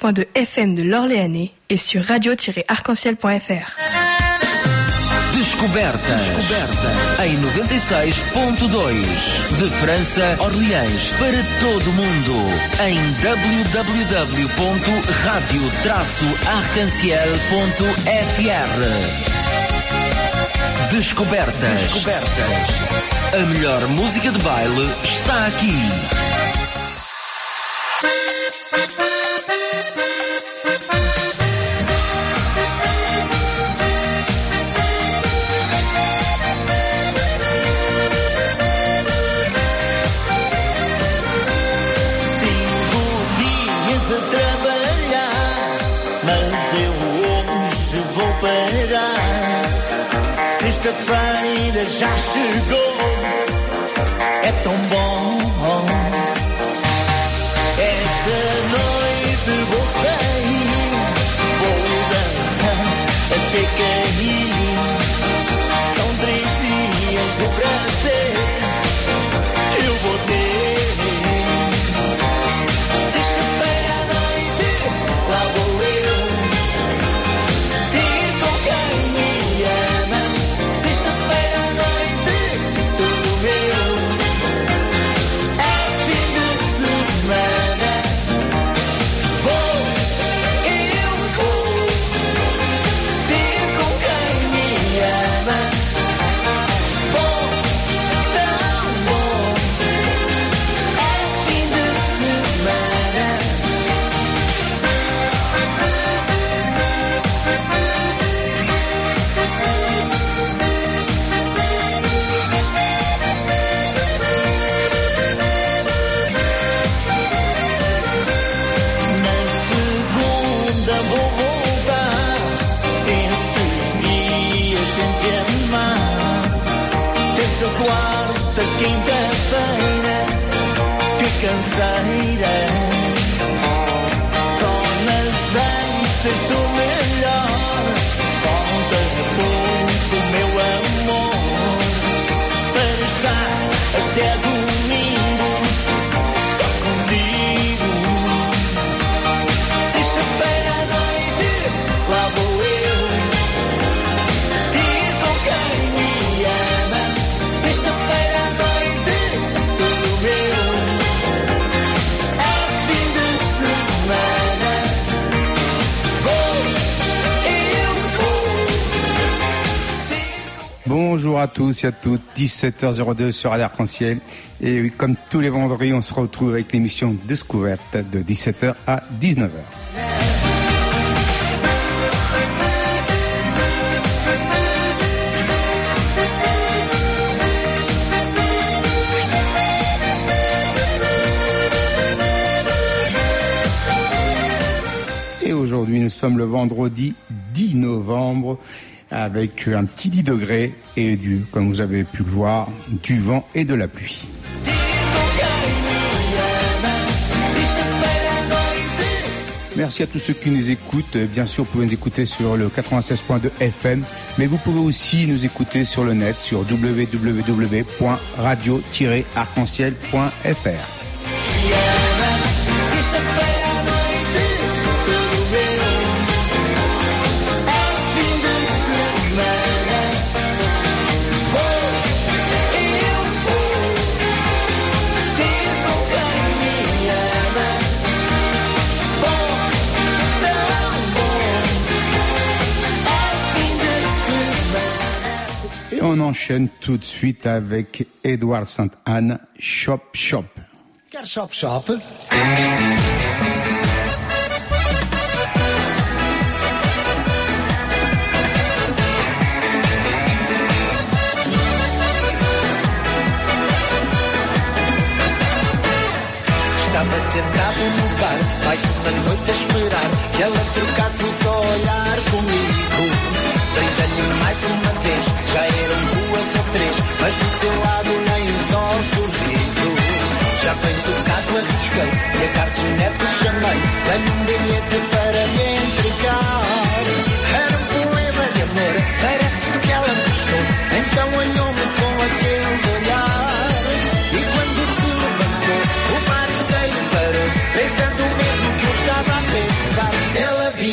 96.2 FM de l'Orléanais et sur radio-arc-en-ciel.fr. Descoberta em 96.2 de França, Orleans, para todo o mundo em www.radio-arc-en-ciel.fr. Descobertas. A melhor música de baile está aqui. Sexta-feira já chegou, é tão bom. Esta noite vou sair, vou dançar até cair. São 3 dias de prazer que eu vou ter. Sexta-feira à noite, lá vou eu ter com quem me ama. Sexta-feira à noite, tudo meu. É fim de semana. Vou ter com quem me ama. Bom, tão bom. É fim de semana. Na segunda vou voltar, esses dias sem te amar. Terça, quarta, quinta-feira, que canseira. Só nas sextas do melhor. Falta pouco, meu amor, para estar até domingo só contigo. Sexta-feira à noite, lá vou eu ter com quem me ama. Sexta-feira à noite, tudo meu. É fim de semana. Bonjour à tous et à toutes, 17h02 sur Radio Arc-en-Ciel. Et oui, comme tous les vendredis, on se retrouve avec l'émission Découverte de 17h à 19h. Et aujourd'hui, nous sommes le vendredi 10 novembre avec un petit 10 degrés et comme vous avez pu le voir, du vent et de la pluie. Merci à tous ceux qui nous écoutent. Bien sûr, vous pouvez nous écouter sur le 96.2 FM, mais vous pouvez aussi nous écouter sur le net sur www.radio-arc-en-ciel.fr. On enchaîne tout de suite avec Édouard Sainte-Anne, Chop Chop. Quer Chop Chop? Estava sentado no bar, mais uma noite a esperar que ela trocasse um só olhar comigo. Brindando mais uma vez, já eram 2 ou 3, mas do seu lado nem um só sorriso. Já bem tocado arrisquei e a garçonete chamei, dei-me um bilhete para me entregar. Era um poema de amor, parece-me que ela gostou, então olhou-me com aquele olhar. E quando se levantou, o bar inteiro parou, pensando o mesmo que eu estava a pensar.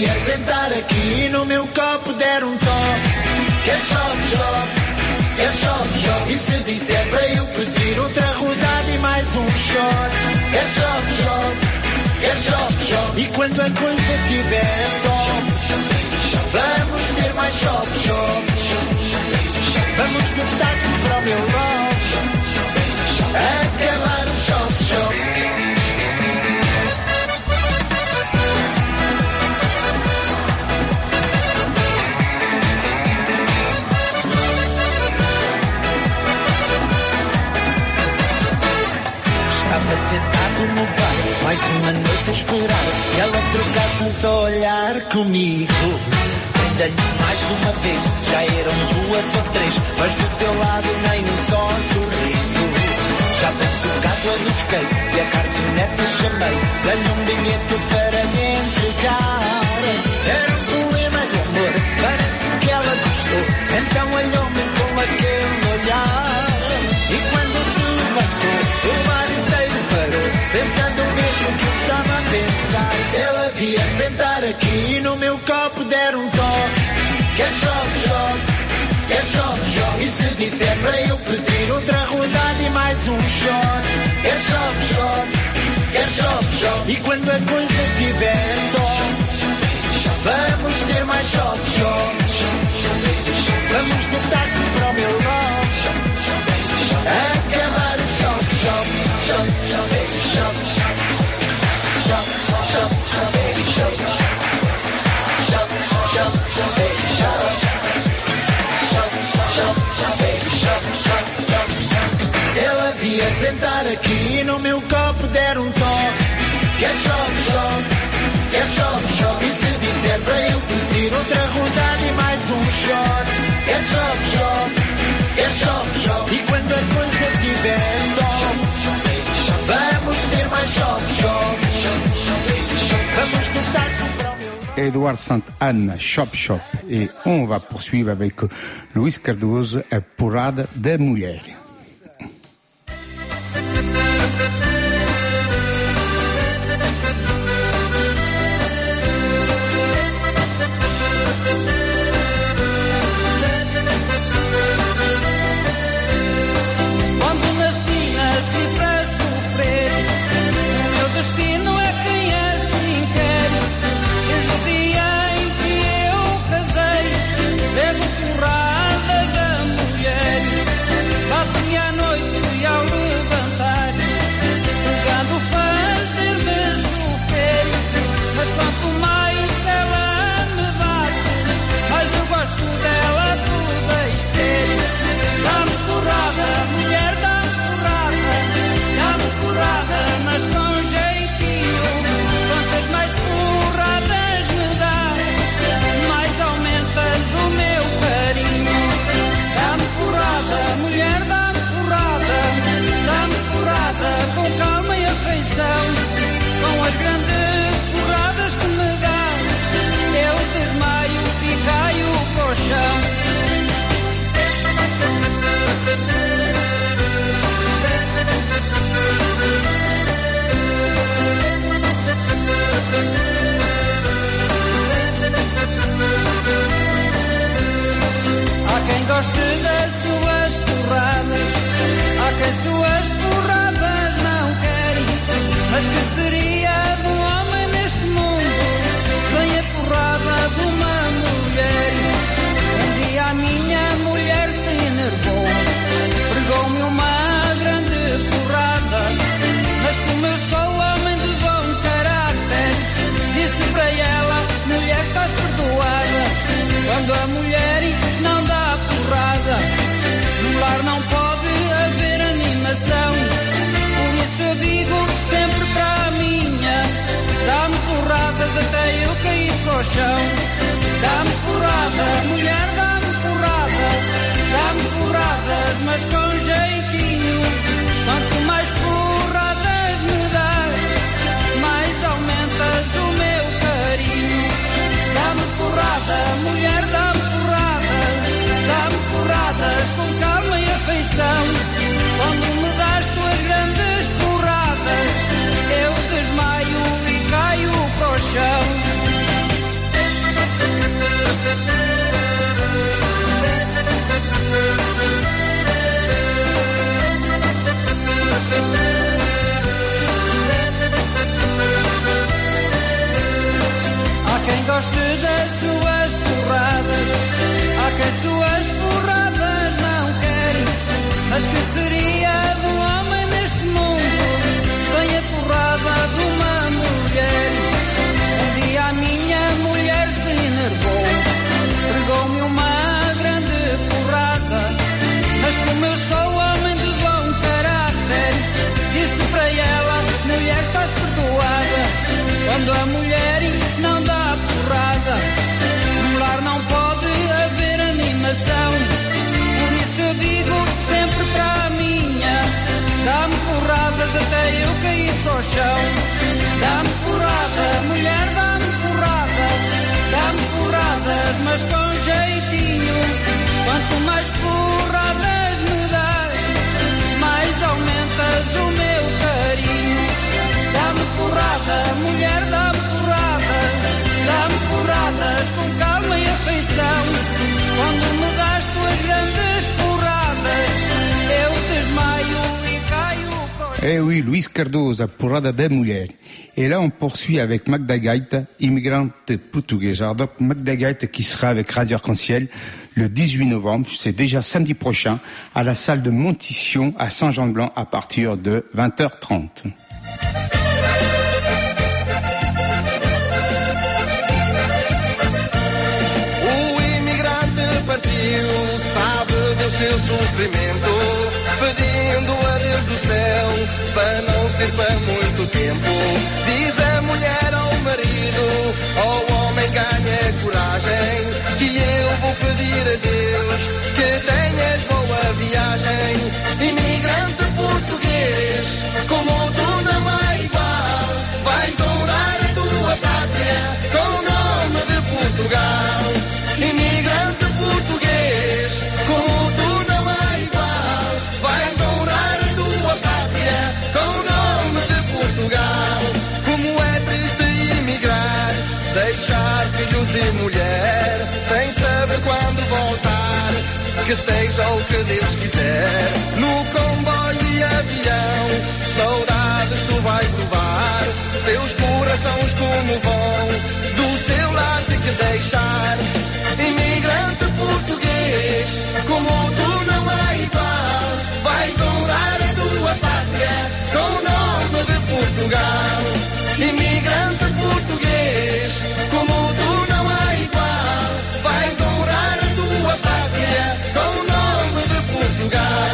devia sentar aqui no meu copo, der um toque. Quer chove, chove. Quer chove, chove. E se disser para eu pedir outra rodada e mais um shot. Quer chove, chove. Quer chove, chove. E quando a coisa tiver top, vamos ter mais chove, chove. Vamos de táxi para o meu loft, acabar o chove, chove. Estava sentado no bar, mais uma noite a esperar, e ela trocasse a olhar comigo. Ainda-lhe mais uma vez, já eram 2 ou 3, mas do seu lado nem um só sorriso. Já bem tocado arrisquei, e a garçonete chamei, dei-lhe um bilhete para me entregar. Era um poema de amor, parece que ela gostou, então olhou-me com aquele olhar. E quando se levantou, o mar inteiro parou, pensando o mesmo que eu estava a pensar. Se ela via sentar aqui no meu copo, der um toque. Quer chove, chove. Quer chove, chove. E se disser para eu pedir outra rodada e mais um shot. Quer chove, chove. Quer chove, chove. E quando a coisa tiver top, vamos ter mais chove, chove. Vamos de táxi para o meu loft, acabar o chove, chove, chove, chove, chove, chove, chove, chove, chove. Se ela via sentar aqui no meu copo, der um toque. Quer chove, chove. Quer chove, chove. E se disser para eu pedir outra rodada e mais um shot. Quer chove, chove. Quer chove, chove. E quando a coisa tiver top, vamos ter mais chove, chove. Vamos no táxi para o meu... Edouard Santana, Chop Chop. Et on va poursuivre avec Luís Cardoso, a Porrada da Mulher. Suas porradas não querem, mas que seria de um homem neste mundo sem a porrada de uma mulher? Um dia a minha mulher se enervou, pregou-me uma grande porrada, mas como eu sou homem de bom caráter, disse para ela: mulher, estás perdoada. Quando a mulher não dá porrada, no lar não pode haver animação. Por isso eu digo sempre para a minha: dá-me porradas até eu cair para o chão. Dá-me porrada, mulher, dá-me porrada. Dá-me porradas, mas com jeitinho. Quanto mais porradas me dás, mais aumentas o meu carinho. Dá-me porrada, mulher, dá-me porrada. goste das suas porradas. Há quem suas porradas não quer. Mas que seria de um homem neste mundo sem a porrada de uma mulher? Um dia a minha mulher se enervou, pregou-me uma grande porrada. Mas como eu sou homem de bom caráter, disse para ela: mulher, estás perdoada. Quando a mulher não dá porrada, no lar não pode haver animação. Por isso eu digo sempre para a minha: dá-me porradas até eu cair para o chão. Dá-me porrada, mulher, dá-me porrada. Dá-me porradas, mas com jeitinho. Quanto mais porradas me das, mais aumentas o meu carinho. Dá-me porrada, mulher, dá-me porrada. Dá-me porradas com calma e afeição. Quando me das tuas grandes porradas, eu desmaio e caio para o chão. Eh oui, Luis Cardoso, Porrada da Mulher. Et là, on poursuit avec Magda Gaita, immigrante portugaise. Alors, donc, Magda Gaita qui sera avec Radio Arc-en-Ciel le 18 novembre, c'est déjà samedi prochain, à la salle de Montition à Saint-Jean-de-Blanc à partir de 20h30. O imigrante partiu, sabe do seu sofrimento, pedindo a Deus do céu para não ser para muito tempo. Diz a mulher ao marido: ao homem, ganha coragem, que eu vou pedir a Deus que tenhas boa viagem. Imigrante português, como tu não há igual, vais honrar a tua pátria com o nome de Portugal. Imigrante português, como tu não há igual, vais honrar a tua pátria com o nome de Portugal. Como é triste imigrar, deixar filhos e mulher, sem saber quando voltar, que seja o que Deus quiser. No comboio e avião, saudades tu vais provar, seus corações como vão, do seu lar te que deixar. Imigrante português, como tu não há igual, vais honrar a tua pátria com o nome de Portugal. Imigrante português, como tu não há igual, vais honrar a tua pátria com o nome de Portugal.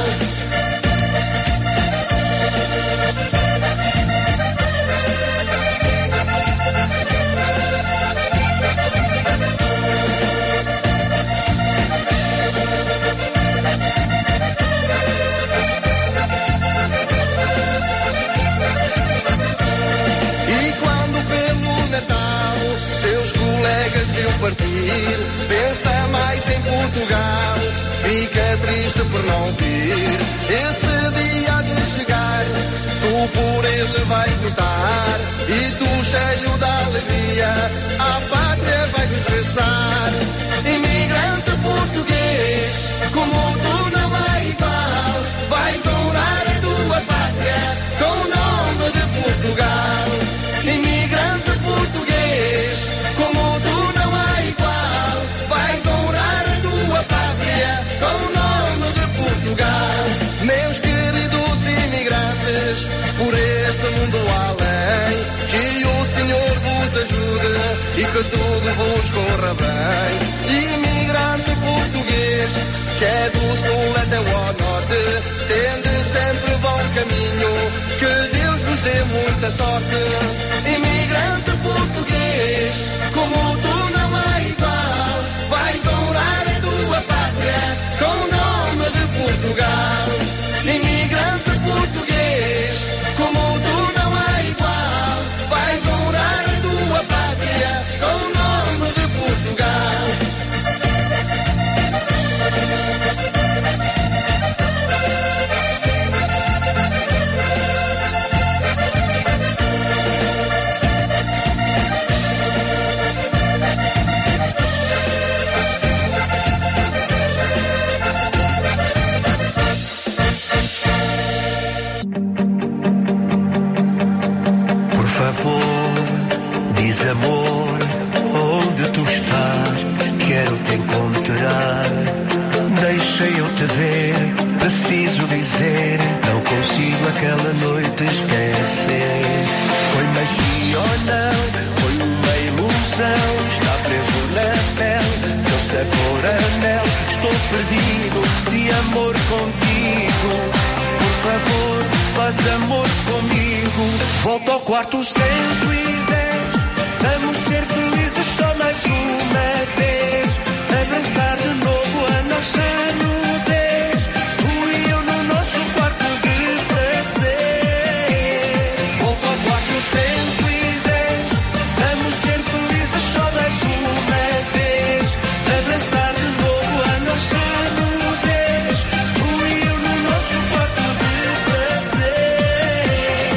Seus colegas viu partir, pensa mais em Portugal, fica triste por não vir. Esse dia há de chegar, tu por ele vais lutar, e tu cheio da alegria, à pátria vais regressar. Imigrante português, como tu não há igual, vais honrar a tua pátria com o nome de Portugal. Imigrante português, como tu não há igual, vais honrar a tua pátria com o nome de Portugal. Meus queridos imigrantes, por esse mundo além, que o Senhor vos ajude e que tudo vos corra bem. Imigrante português, que é do sul até ao norte, tende sempre bom caminho, que Deus vos dê muita sorte. Imigrante português, como tu não há igual, vais honrar a tua pátria com o nome de Portugal. Imigrante português, como tu não há igual, vais honrar a tua pátria com o nome de Portugal. Por favor, diz amor, Deixa eu te ver, preciso dizer, não consigo aquela noite esquecer. Foi magia ou não, foi uma ilusão, está preso na pele, teu sabor anel. Estou perdido de amor contigo, por favor, faz amor comigo. Volta ao quarto 110, vamos ser felizes só mais uma vez. Abraçar de novo a nossa nudez, tu e eu no nosso quarto de prazer. Volta ao quarto 110, vamos ser felizes só mais uma vez. Abraçar de novo a nossa nudez, tu e eu no nosso quarto de prazer.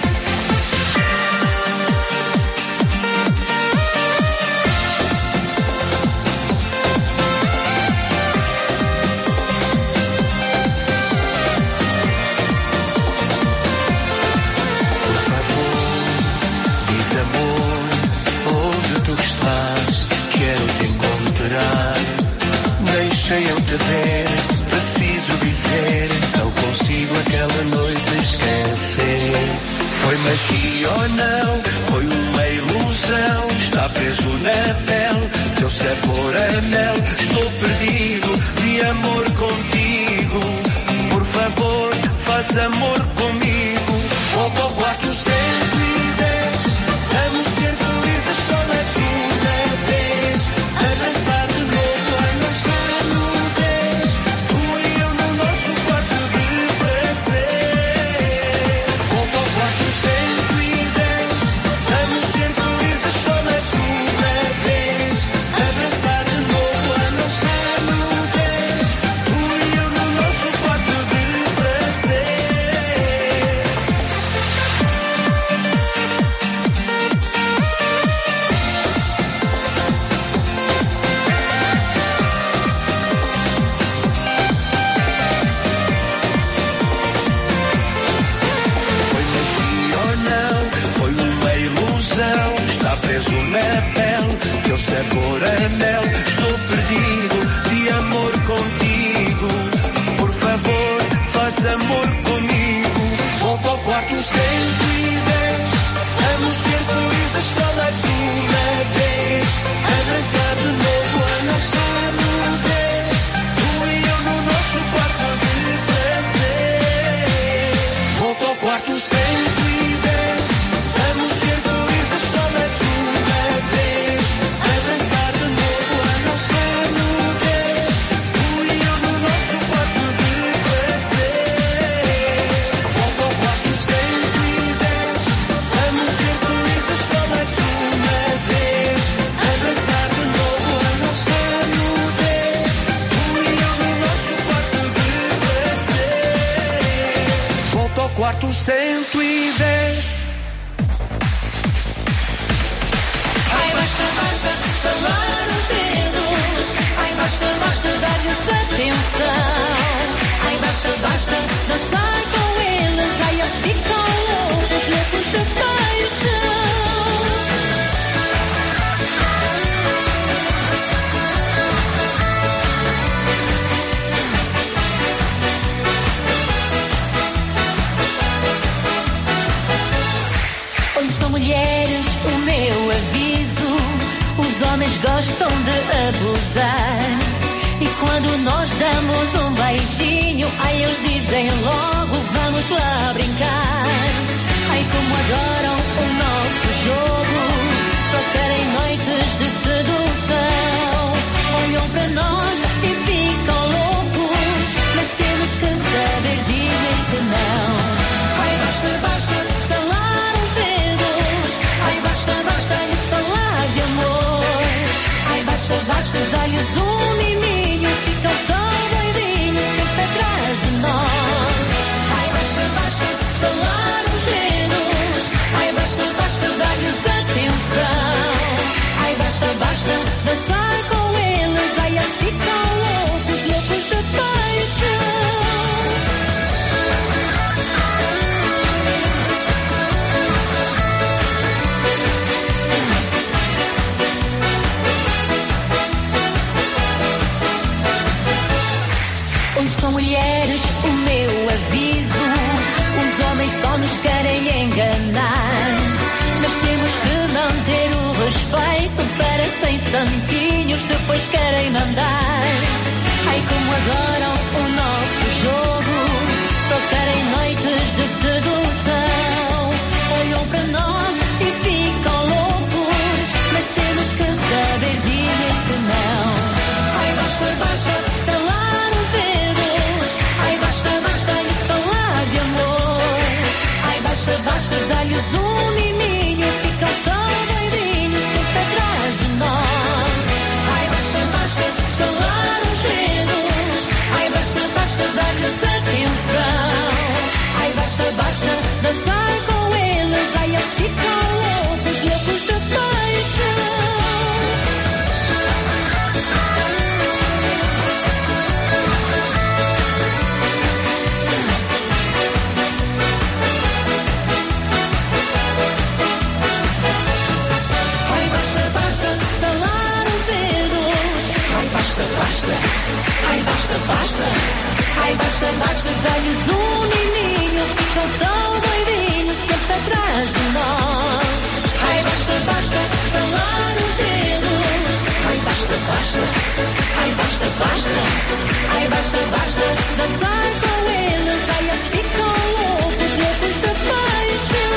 Por favor, diz amor, onde tu estás, quero te encontrar. Deixa eu te ver, preciso dizer, não consigo aquela noite esquecer. Foi magia ou não, foi uma ilusão, está preso na pele, teu sabor anel. Estou perdido de amor contigo, por favor, faz amor comigo. Volta ao quarto 110, vamos ser felizes só mais uma vez. Abraçar de novo a nossa nudez, tu e eu no nosso quarto de prazer. Volta ao quarto 110, vamos ser felizes só mais uma vez. Abraçar de novo a nossa nudez, tu e eu no nosso quarto de prazer. Foi magia ou não, foi uma ilusão, está preso na pele, teu sabor anel. Estou perdido de amor contigo, por favor, faz amor comigo. Volta ao quarto 110, vamos ser felizes só mais uma vez. Abraçar de novo a nossa nudez, tu e eu no nosso quarto de prazer. Volta ao quarto 110, vamos ser felizes só mais uma vez. Abraçar de novo a nossa nudez, tu e eu no nosso quarto de prazer. Volta ao quarto 110, vamos ser felizes só mais uma vez. Abraçar de novo a nossa nudez, tu e eu no nosso quarto de prazer. Volta ao quarto 110. Ai, basta, basta, estalar os dedos. Ai, basta, basta, dar-lhes atenção. Ai, basta, basta, dançar com eles. Ai, eles ficam loucos, loucos de paixão. Onde são mulheres, o meu aviso, os homens gostam de abusar. E quando nós damos um beijinho, ai, eles dizem logo, vamos lá brincar. Ai, como adoram o nosso jogo, só querem noites de sedução. Olham para nós e ficam loucos, mas temos que saber dizer que não. Ai, basta, basta, estalar os dedos. Ai, basta, basta, lhes falar de amor. Ai, basta, basta, dar-lhes um miminho. Ficam tão doidinhos sempre atrás de nós. Ai, basta, basta, estalar os dedos. Ai, basta, basta, dar-lhes atenção. Ai, basta, basta, dançar com eles. Ai, eles ficam loucos, loucos de paixão. em santinhos, depois querem mandar. Ai, como adoram o nosso jogo, só querem noites de sedução. Olham para nós e ficam loucos, mas temos que saber dizer que não. Ai, basta, basta, estalar os dedos. Ai, basta, basta lhes falar de amor. Ai, basta, basta dar-lhes um miminho, ficam tão doidinhos sempre atrás de nós. Ai, basta, basta, estalar os dedos. Ai, basta, basta dar-lhes atenção. Ai, basta, basta dançar com eles. Ai, eles ficam loucos, loucos de paixão. Ai, basta, basta estalar os dedos. Ai, basta, basta. Ai, basta, basta. Ai, basta, basta dar-lhes um nininho, ficam tão doidinhos sempre atrás de nós. Ai, basta, basta estalar os dedos. Ai, basta, basta. Ai, basta, basta. Ai, basta, basta dançar com eles. Ai, eles ficam loucos, loucos de paixão.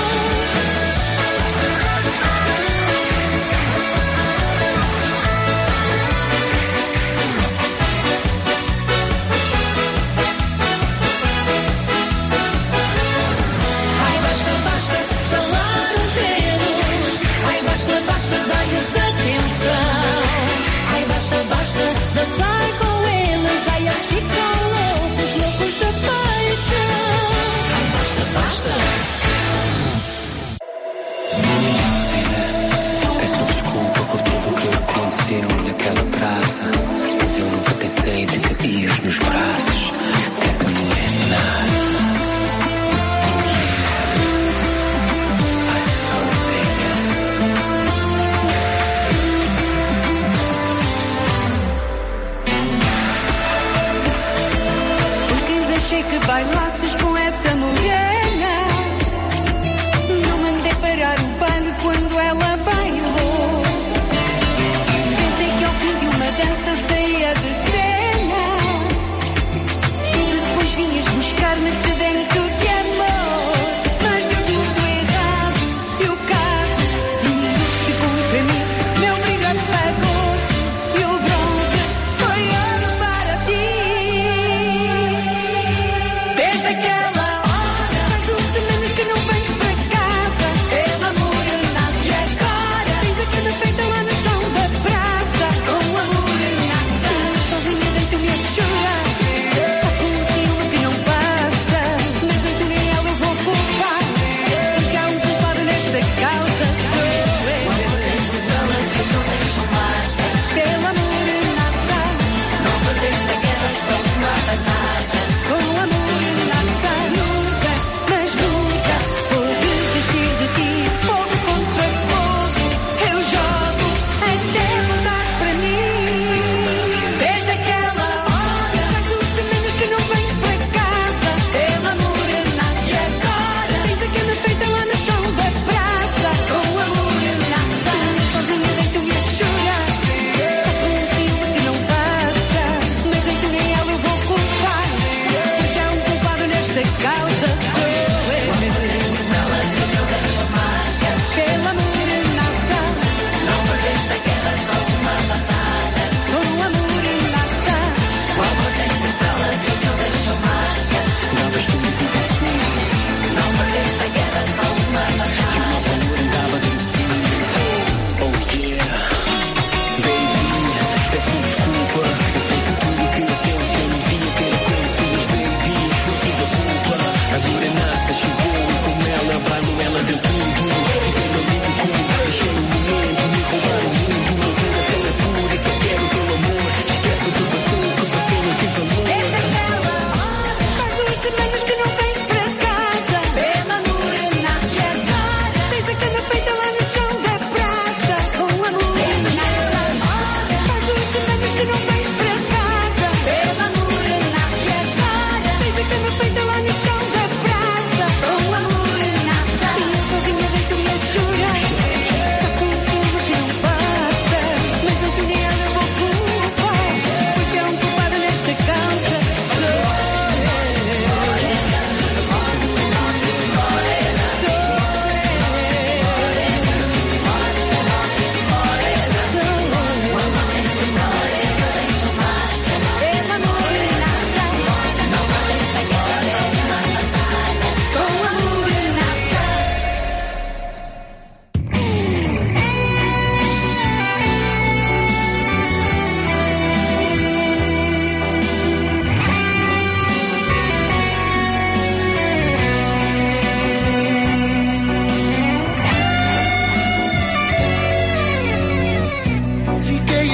Ai, basta, basta estalar os dedos. Ai, basta, basta dar-lhes atenção. Ai, basta, basta dançar com eles. Ai, eles ficam loucos, loucos de paixão. Ai, basta, basta. Peço desculpa por tudo o que aconteceu naquela praça, mas eu nunca pensei de ter dias nos braços dessa mulher nada. Porque deixei que bailasses com essa mulher. Não mandei parar o baile quando ela bailou. Pensei que ao fim de uma dança saía de cena.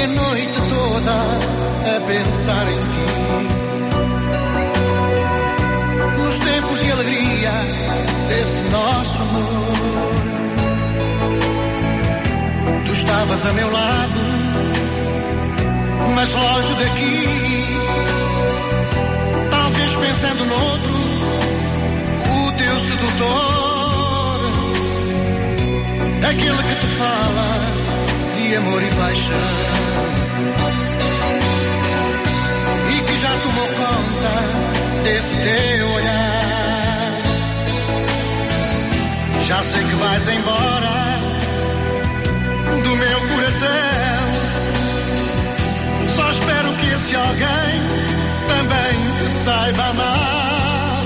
a noite toda a pensar em ti. Nos tempos de alegria desse nosso amor, tu estavas a meu lado, mas longe daqui. Talvez pensando noutro, o teu sedutor, aquele que te fala de amor e paixão, e que já tomou conta desse teu olhar. Já sei que vais embora do meu coração, só espero que esse alguém também te saiba amar.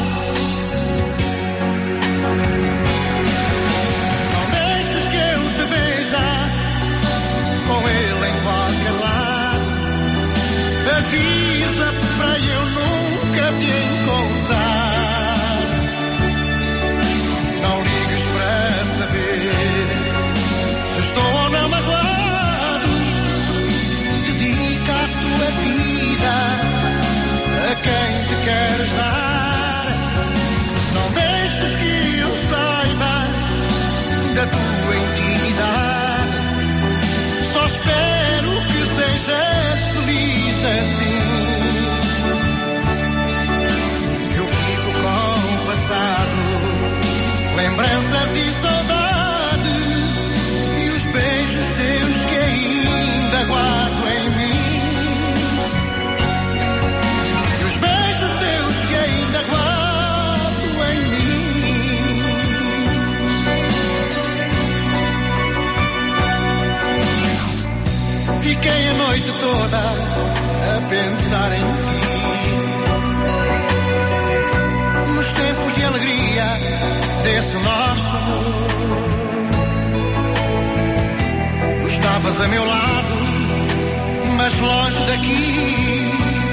Não deixes que eu te veja com ele em qualquer lado, avisa para eu nunca te encontrar. Não ligues para saber se estou ou não magoado, dedica a tua vida a quem te queres dar. Não deixes que eu saiba da tua intimidade, só espero que sejas feliz assim. Eu fico com o passado, lembranças e saudade, e os beijos teus que ainda guardo em mim. E os beijos teus que ainda guardo em mim. Fiquei a noite toda a pensar em ti. Nos tempos de alegria desse nosso amor, tu estavas a meu lado, mas longe daqui.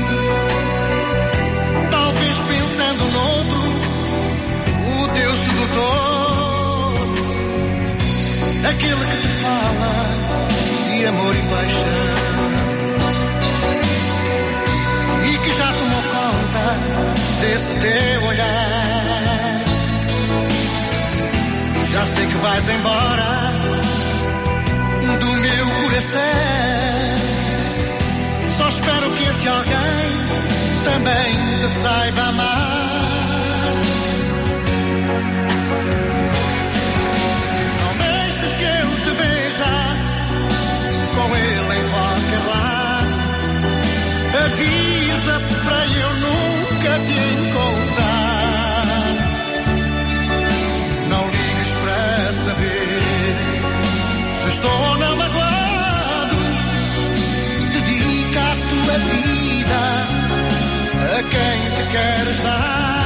Talvez pensando noutro, o teu sedutor, aquele que te fala de amor e paixão, e que já tomou conta desse teu olhar. Já sei que vais embora do meu coração, só espero que esse alguém também te saiba amar. Não deixes que eu te veja com ele em qualquer lado, avisa para eu nunca te encontrar. Não ligues para saber se estou ou não magoado, dedica a tua vida a quem te queres dar.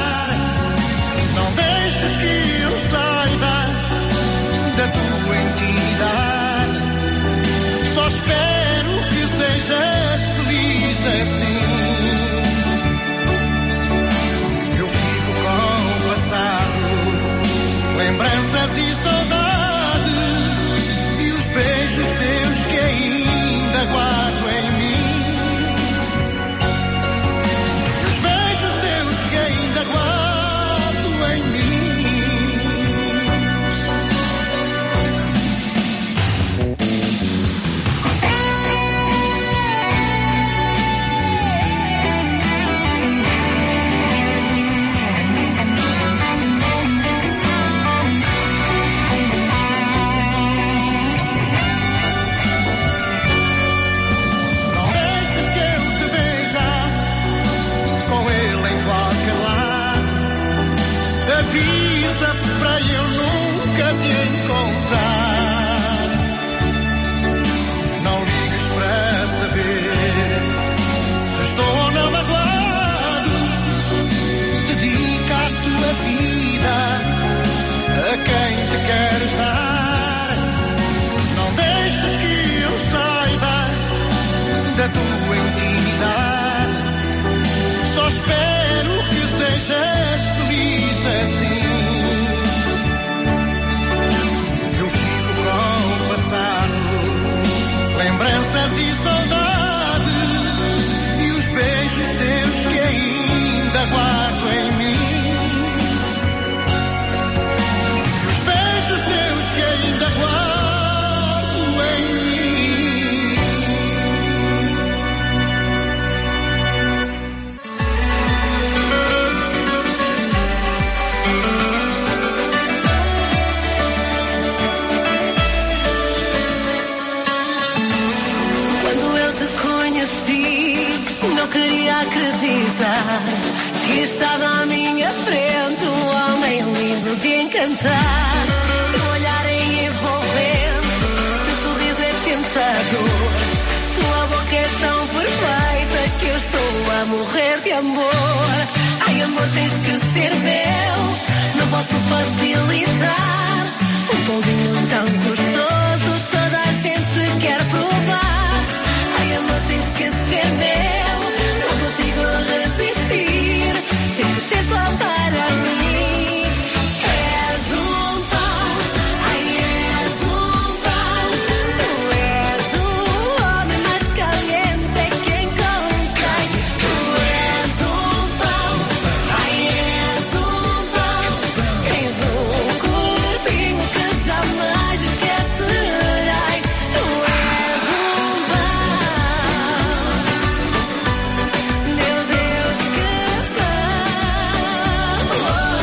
conheci, não queria acreditar que estava à minha frente um homem lindo de encantar. Teu olhar é envolvente, teu sorriso é tentador, tua boca é tão perfeita que eu estou a morrer de amor. Ai amor, tens que ser meu, não posso facilitar. Um pãozinho tão gostoso, toda a gente quer provar. Ai amor, tens que ser meu, não consigo resistir. Tens que ser só para mim. És um pão, ai és um pão. Tu és o homem mais caliente que encontrei. Tu és um pão, ai és um pão. Tens um corpinho que jamais esquecerei. Tu és um pão, meu Deus, que pão.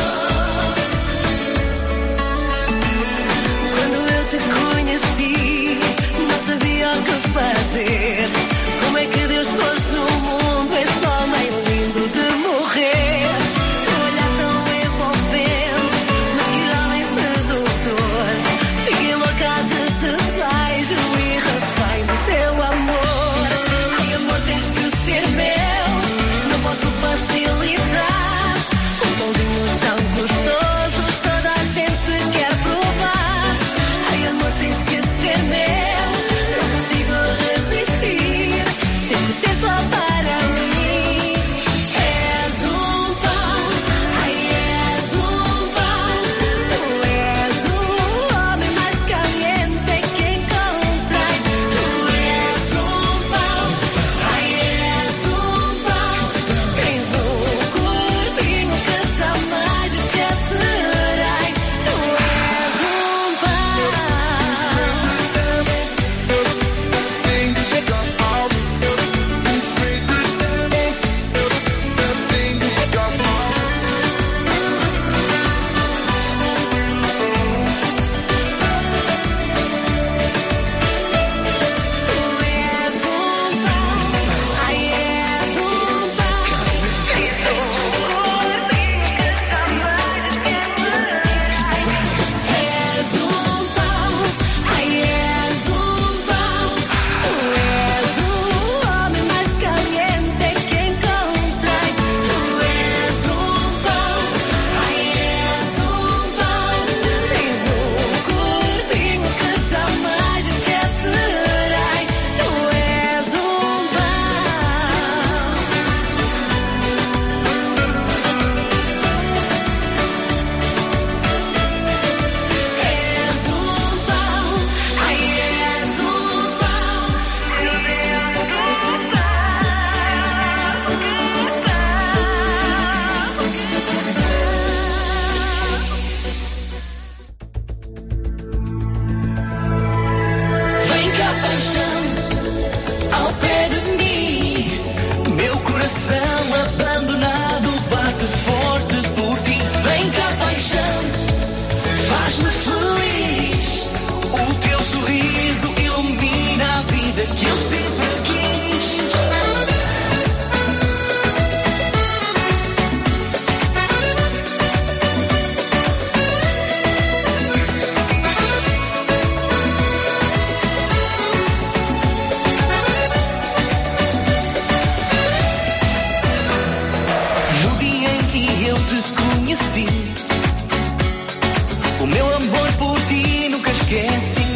Quando eu te conheci, não sabia o que fazer. Como é que Deus pôs no mundo esse homem lindo de morrer? Teu olhar tão envolvente, mas que homem sedutor. Fiquei louca de desejo e refém do teu amor. Ai amor, tens que ser meu, não posso facilitar. Um pãozinho tão gostoso, toda a gente quer provar. Ai amor, tens que ser meu, não consigo resistir. Tens que ser só para mim. És um pão, ai és um pão. Tu és o homem mais caliente que encontrei. Tu és um pão, ai és um pão. Tens um corpinho que jamais esquecerei. Tu és um pão. Tu és um pão, ai és um pão. Tens um corpinho que jamais esquecerei. És um pão, ai és um pão. Tu és o homem mais caliente que encontrei. Tu és um pão, ai és um pão. Tens um corpinho que jamais esquecerei. Tu és um pão. És um pão, ai és um pão. Meu Deus Vem cá, paixão, ao pé de mim. Meu coração abandonado bate forte por ti. Vem cá, paixão, faz-me feliz. O teu sorriso ilumina a vida que eu sempre quis. No dia em que eu te conheci, o meu amor por ti nunca esqueci.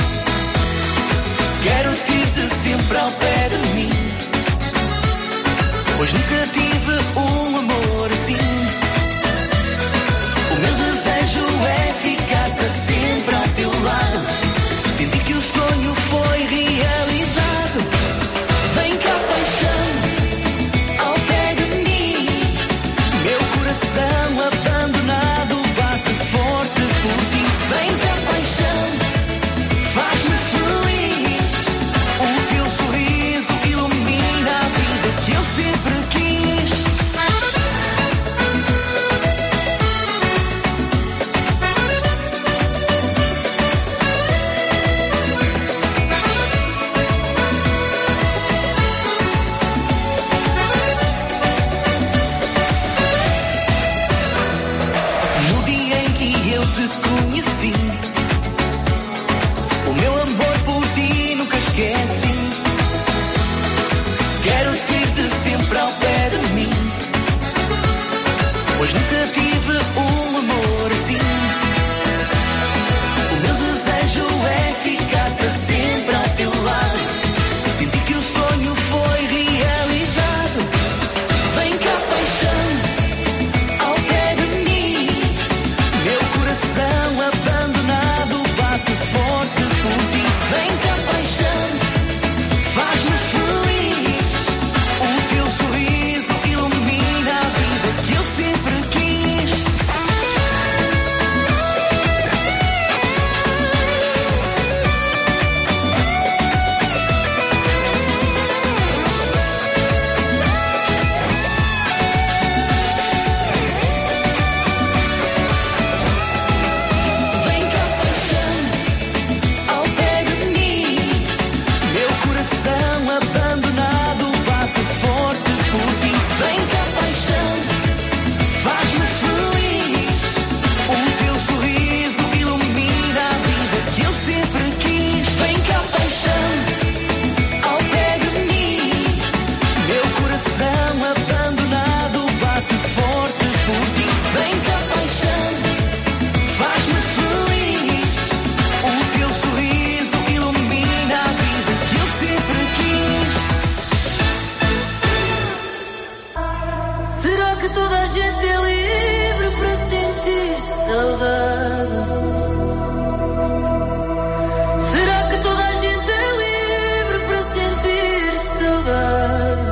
Quero ter-te sempre ao pé de mim, pois nunca tive um amor assim. O meu desejo é ficar para sempre ao teu lado. Senti que o sonho foi realizado. Vem cá, paixão, ao pé de mim. Meu coração abandonado bate forte por ti. Vem cá, paixão, faz-me feliz. O teu sorriso ilumina a vida que eu sempre quis. coração abandonado bate forte por ti. Vem cá, paixão, faz-me feliz. O teu sorriso ilumina a vida que eu sempre quis. Vem cá, paixão, ao pé de mim. Meu coração abandonado bate forte por ti. Vem cá, paixão, faz-me feliz. O teu sorriso ilumina a vida que eu sempre quis. Será que toda a gente é livre para sentir saudade? Será que toda a gente é livre para sentir saudade?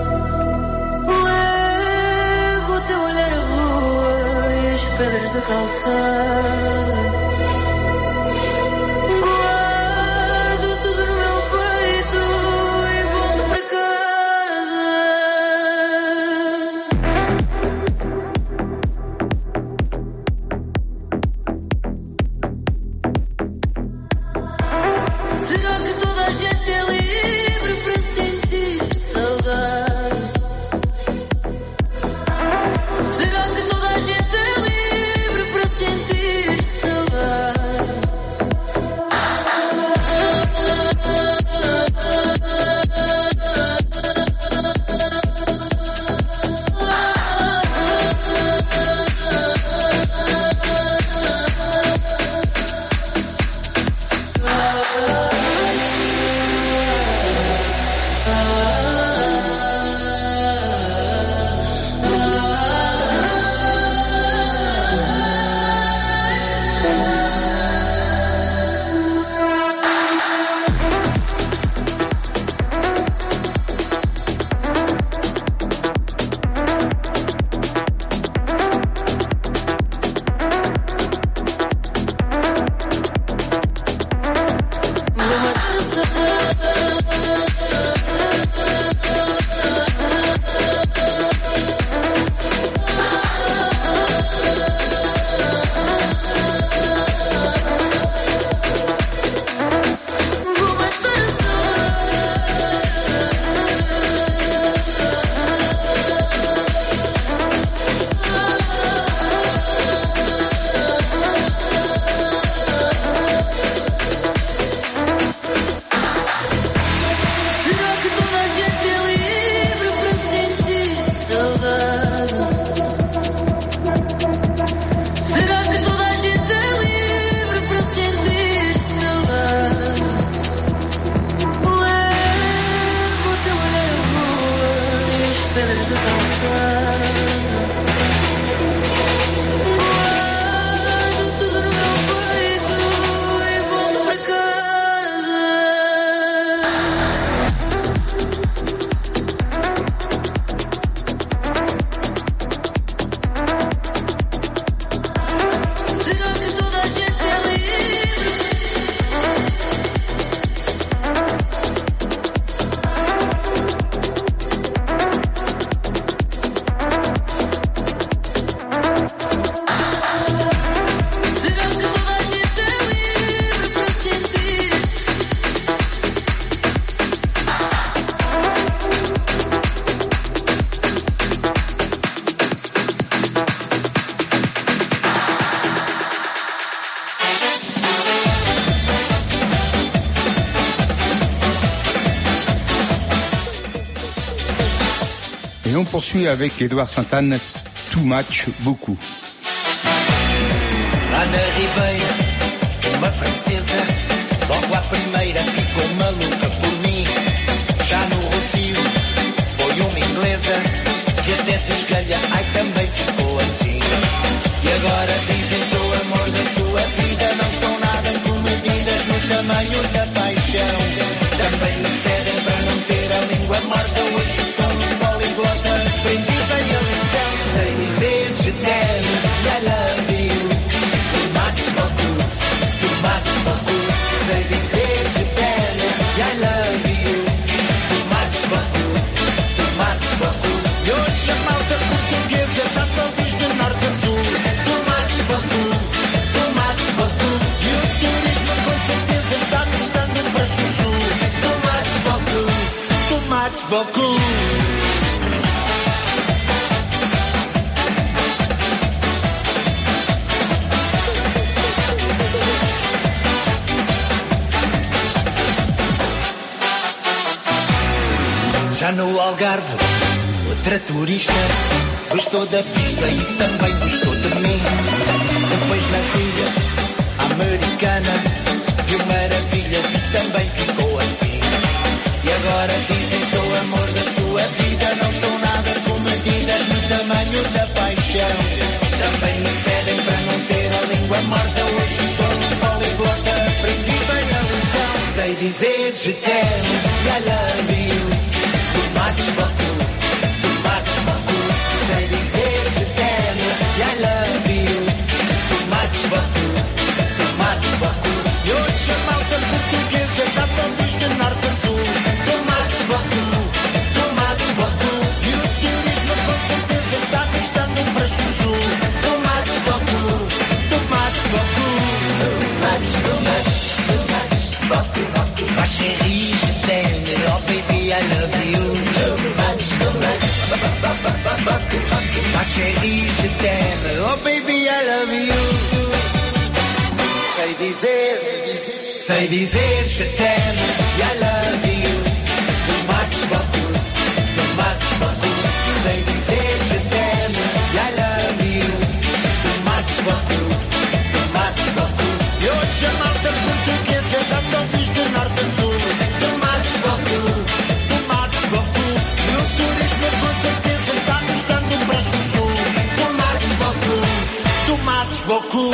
Levo o teu olhar à rua e as pedras da calçada. Guardo tudo no meu peito e volto para casa. Será que toda a gente é livre para sentir saudade? Será que toda a gente é livre para sentir saudade? Será que toda a gente é livre para sentir saudade? Será que toda a gente é livre para sentir saudade? Levo o teu olhar à rua e as pedras da calçada. Guardo tudo no meu peito e volto para casa. Será que toda a gente é livre? Será que toda a gente é livre para sentir? Et on poursuit avec Edouard Santana, Too Much, Beaucoup. Lá na Ribeira, uma francesa, logo à primeira ficou maluca por mim. Já no Rocio, foi uma inglesa, que até te esgalha, ai também ficou assim. E agora dizem sou o amor da sua vida, não são nada com medidas no tamanho da paixão. Também me pedem para não ter a língua morta, hoje sou um poliglota, prendida em eleição. Sem dizer je t'aime, I love you. Too much beaucoup, too much beaucoup. tomates bocu. Já no Algarve, outra turista gostou da vista e também gostou de mim. Depois na ilha americana viu maravilhas e também ficou assim. E agora dizem sou amor da sua vida. Não são nada com medidas no tamanho da paixão. Também me pedem para não ter a língua morta. Hoje sou um poliglota, aprendi bem a lição. Sei dizer je t'aime e I love you. Tomates bocu, tomates bocu. Sei dizer je t'aime e I love you. Tomates bocu, tomates bocu. E hoje a malta portuguesa já só diz de norte a sul. Tomates bocu, tomates bocu. E o turismo com certeza está gostando para chuchu. Tomates bocu, tomates bocu. Tomates, tomates, tomates bocu, bocu. Ma chérie, je t'aime, oh baby, I love you. Tomates, tomates, bocu, bocu. Ma chérie, je t'aime, oh baby, I love you. Sei dizer je t'aime e I love you. Tomates bocu, tomates bocu. Sei dizer je t'aime e I love you. Tomates bocu, tomates bocu. E hoje a malta portuguesa já só diz de norte a sul. Tomates bocu, tomates bocu. E o turismo com certeza está gostando para chuchu. Tomates bocu, tomates bocu.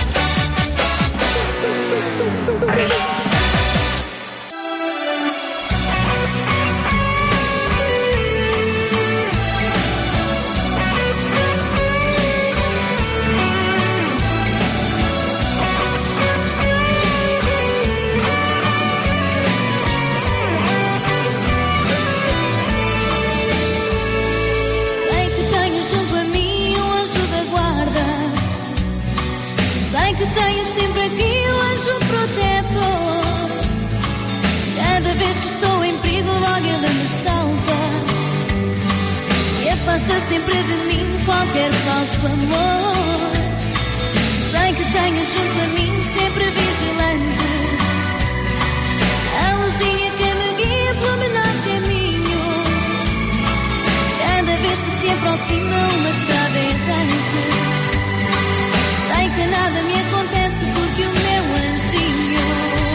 Sei que tenho junto a mim um anjo da guarda. Sei que tenho sempre aqui um anjo protetor. Cada vez que estou em perigo, logo ele me salva e afasta sempre de mim qualquer falso amor. Sei que tenho junto a mim sempre vigilante, a luzinha que me guia pelo menor caminho. Cada vez que se aproxima uma estrada errante, sei que nada me acontece porque o meu anjinho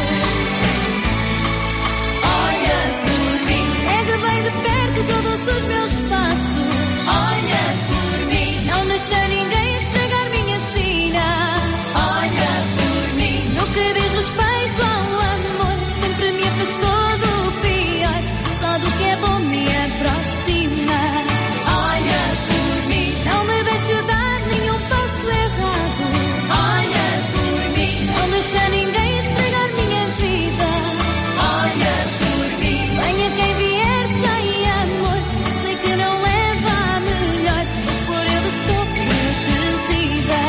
olha por mim, segue bem de perto todos os meus passos. Olha por mim, não deixa ninguém estragar minha sina. Olha por mim, no que diz respeito ao amor, sempre me afastou do pior, só do que é bom me aproxima. Olha por mim, não me deixa dar nenhum passo errado. Olha por mim, não deixa ninguém estragar minha vida. Olha por mim, venha quem vier sem amor, sei que não leva a melhor, mas por ele estou protegida.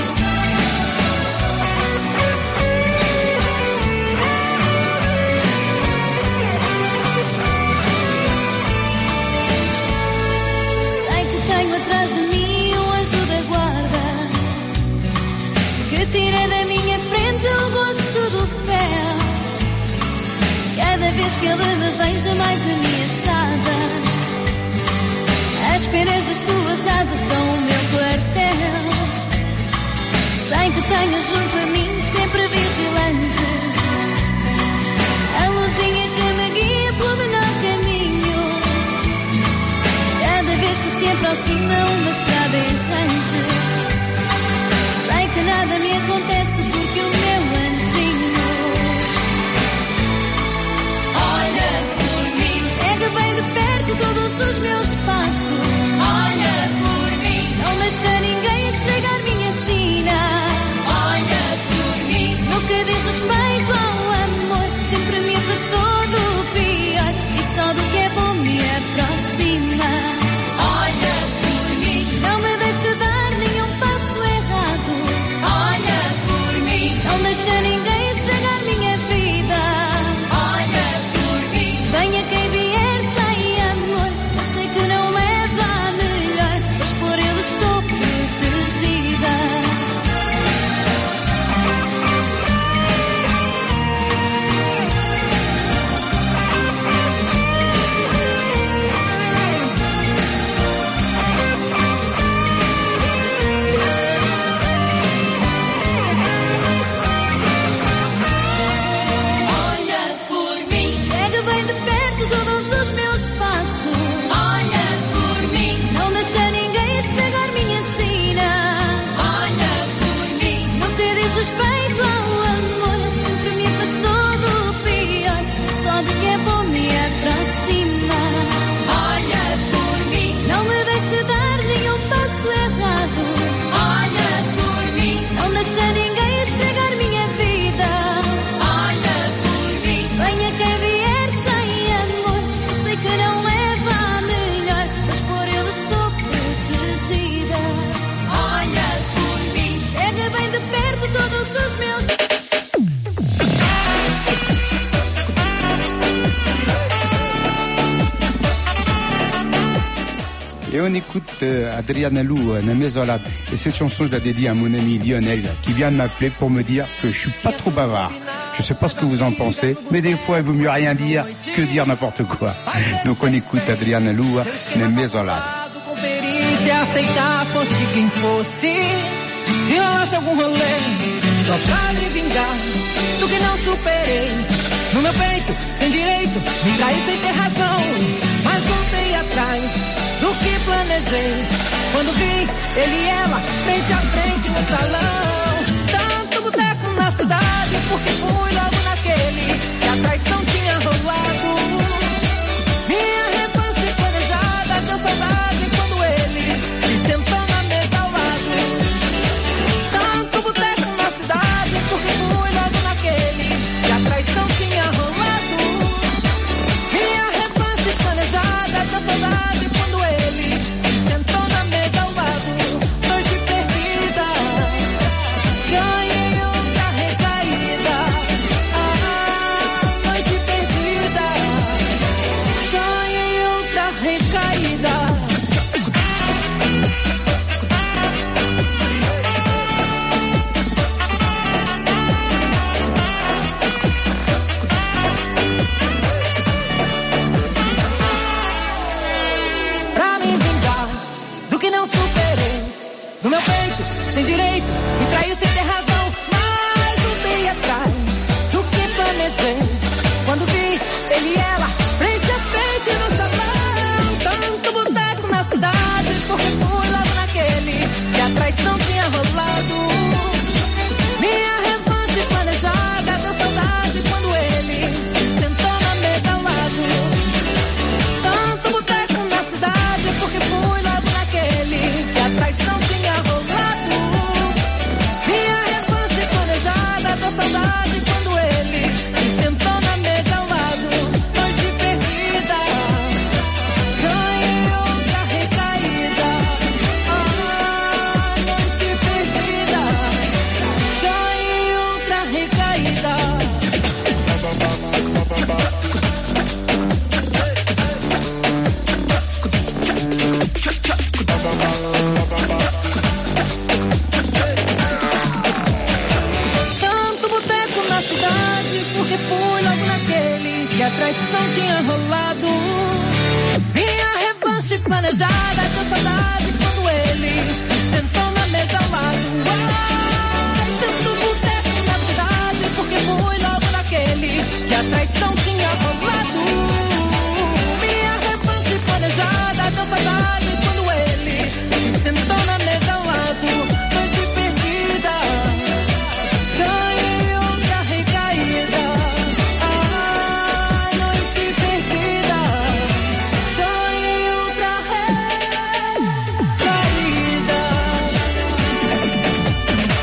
Sei que tenho atrás de mim um anjo da guarda, que tira da minha frente o gosto do fel. Cada vez que ele me veja mais ameaçada, as penas das suas asas são o meu quartel. Sei que tenho junto a mim sempre vigilante, a luzinha que me guia pelo menor caminho. Cada vez que se aproxima uma estrada errante, sei que nada me acontece porque o meu anjinho olha por mim, segue bem de perto todos os meus passos. Olha por mim, não deixa ninguém estragar minha sina. Olha por mim, no que diz respeito ao amor, sempre me afastou do pior e só do que é bom me aproxima. Olha por mim, não me deixa dar nenhum passo errado. Olha por mim, não deixa ninguém estragar minha vida. Olha por mim, venha quem vier sem bem de perto todos os meus passos. Olha por mim, não deixa ninguém estragar minha sina. Olha por mim, no que diz respeito ao amor, sempre me afastou do pior, só de que é bom me aproxima. Olha por mim, não me deixe dar nenhum passo errado. Olha por mim, não deixa ninguém estragar minha vida. Olha por mim, venha quem vier sem amor, sei que não leva a melhor, mas por ele estou protegida. Olha por mim, segue bem de perto todos os meus. Et on écoute Adriana Lou, La Mésolade. Et cette chanson, je la dédie à mon ami Lionel, qui vient de m'appeler pour me dire que je suis pas trop bavard. Je sais pas ce que vous en pensez, mais des fois, il vaut mieux rien dire que dire n'importe quoi. Donc on écoute Adriana Lou, La Mésolade. Se aceitar fosse quem fosse, se rolasse algum rolê, só pra me vingar do que não superei. No meu peito, sem direito, me traí sem ter razão, mas voltei atrás do que planejei. Quando vi ele e ela, frente a frente no salão. Tanto boteco na cidade, porque fui logo naquele que a traição tinha rolado. Minha revanche planejada, deu saudade quando ele se sentou na mesa ao lado. Tanto boteco na cidade, porque fui logo naquele que a traição tinha rolado. Minha revanche planejada, deu saudade quando ele se sentou na mesa ao lado. Noite perdida, ganhei outra recaída. Noite perdida, ganhei outra recaída. Pra me vingar do que não superei. No meu peito, sem direito, me traiu sem ter razão, mas voltei atrás do que planejei. Quando vi ele e ela, frente a frente no salão. Tanto boteco na cidade, porque fui logo naquele que a traição tinha rolado. Minha revanche planejada, deu saudade quando ele se sentou na mesa ao lado. Tanto boteco na cidade, porque fui logo naquele que a traição tinha rolado. Minha revanche planejada, deu saudade quando ele se sentou na mesa ao lado. Noite perdida, ganhei outra recaída. Noite perdida, ganhei outra recaída. Tanto boteco na cidade, porque fui logo naquele que a traição tinha rolado. Minha revanche planejada, deu saudade quando ele se sentou na mesa ao lado. Tanto boteco na cidade, porque fui logo naquele que a traição tinha rolado. Minha revanche planejada, deu saudade quando ele se sentou na mesa ao lado. Noite perdida, ganhei outra recaída. Noite perdida, ganhei outra recaída.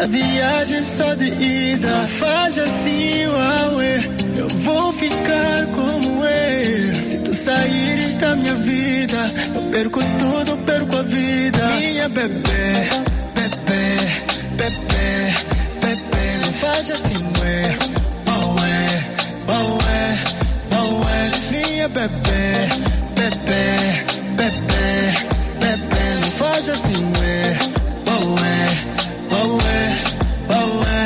A viagem só de ida. Faz assim, uauê. Eu vou ficar como é. Se tu saíres da minha vida, eu perco tudo, perco a vida. Minha bebê, bebê, bebê, bebê. Não faz assim, ué. Uauê, uauê, uauê. Minha bebê, bebê, bebê, bebê. Não faz assim, ué. Uauê, uauê, uauê.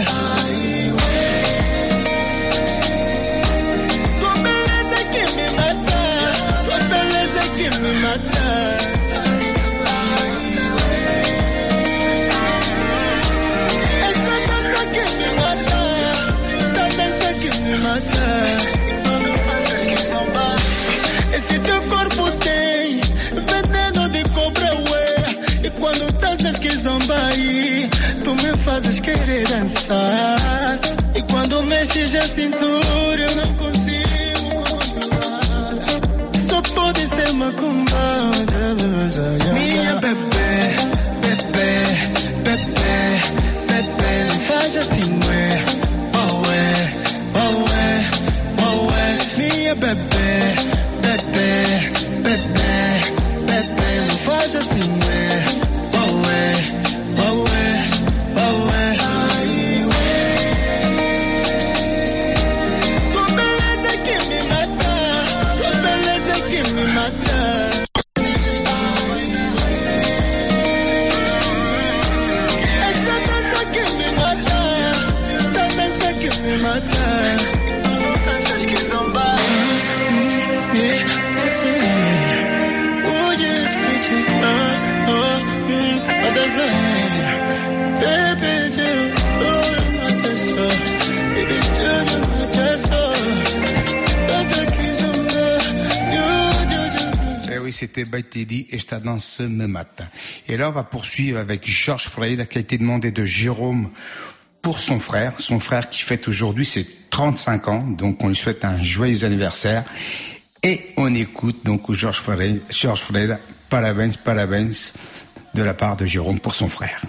Esse teu corpo tem veneno de cobra, ué. E quando danças que zomba aí, tu me fazes querer dançar. E quando mexes a cintura, eu não consigo controlar. Só pode ser macumbada. Minha bebê, bebê, bebê, bebê. Não faz assim, ué. Minha bebê, bebê, bebê, bebê. Não faz assim, ué. Ué, ué, ué. Tua beleza que me mata, tua beleza que me mata. Essa dança que me mata, essa dança que me mata. Danças que zombar. Oui, c'était Baitedi, Esta danse me mate. Et là, on va poursuivre avec Georges Freil, qui a été demandé de Jérôme pour son frère qui fête aujourd'hui ses 35 ans, donc on lui souhaite un joyeux anniversaire. Et on écoute donc Georges Freil, parabéns, parabéns, de la part de Jérôme pour son frère.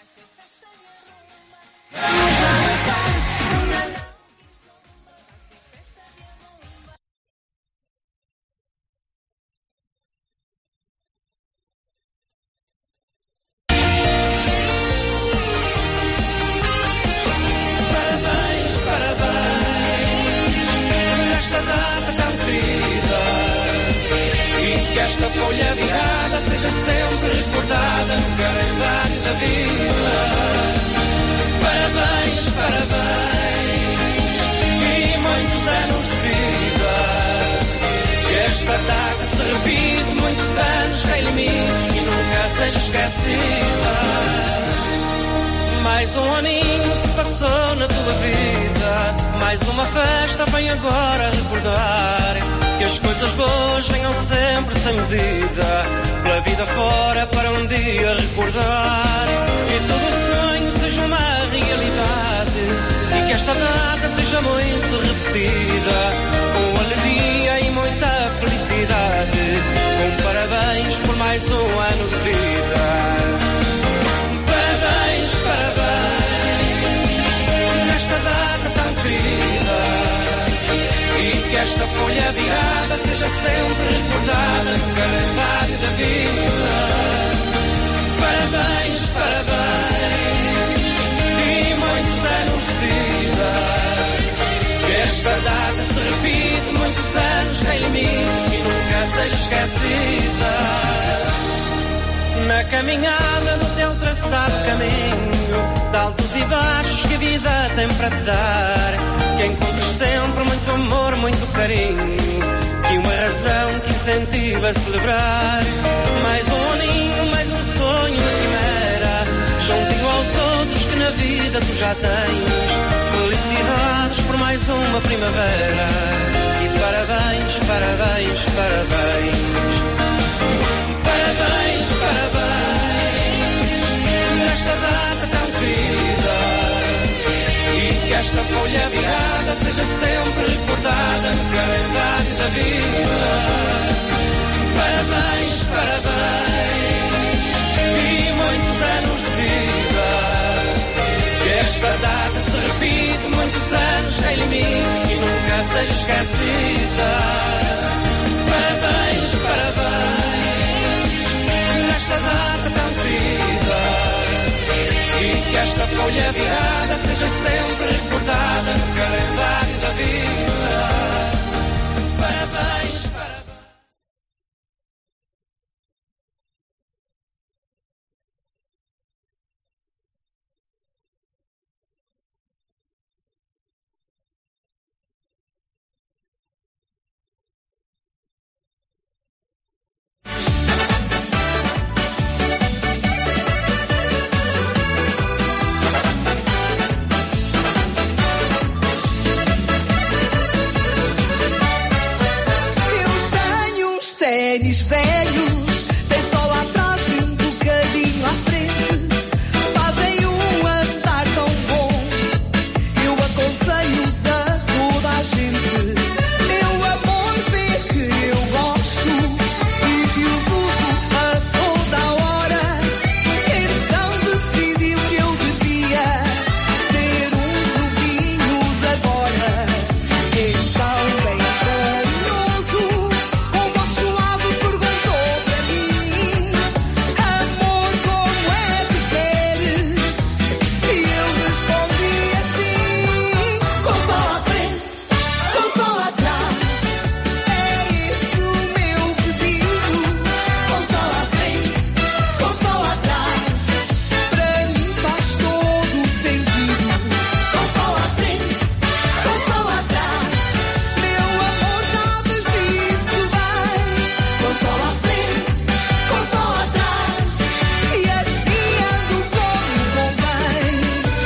Esta folha virada seja sempre recordada no calendário da vida. Parabéns, parabéns e muitos anos de vida. Que esta data se repita muitos anos sem limite e nunca seja esquecida. Mais um aninho se passou na tua vida, mais uma festa vem agora recordar. Que as coisas boas venham sempre sem medida, pela vida fora para um dia recordar. E todo sonho seja uma realidade, e que esta data seja muito repetida, com alegria e muita felicidade, com parabéns por mais um ano de vida. Parabéns, parabéns, nesta data tão querida. E que esta folha virada seja sempre recordada no calendário da vida. Parabéns, parabéns e muitos anos de vida. Que esta data se repita muitos anos sem limite e nunca seja esquecida. Na caminhada do teu traçado caminho, de altos e baixos que a vida tem para te dar, que encontres sempre muito amor, muito carinho, e uma razão que incentiva a celebrar. Mais um aninho, mais um sonho, uma quimera, juntinho aos outros que na vida tu já tens. Felicidades por mais uma primavera, e parabéns, parabéns, parabéns. Parabéns, parabéns, nesta data tão querida. E que esta folha virada seja sempre recordada no calendário da vida. Parabéns, parabéns e muitos anos de vida. Que esquecida. Parabéns, parabéns, nesta data tão querida. E que esta folha virada seja sempre recordada no calendário da vida. Parabéns, parabéns. Tênis velhos, tem sol atrás e um bocadinho à frente, fazem um andar tão bom. Eu aconselho-os a toda a gente. Meu amor vê que eu gosto e que os uso a toda a hora. Então decidiu que eu devia ter uns novinhos agora. Então bem carinhoso, com voz suave perguntou para mim: amor, como é que queres? E eu respondi assim: com sol à frente, com sol atrás. É esse o meu pedido. Com sol à frente, com sol atrás. Para mim faz todo o sentido. Com sol à frente, com sol atrás. Meu amor, sabes disso bem. Com sol à frente, com sol atrás. E assim ando como convém.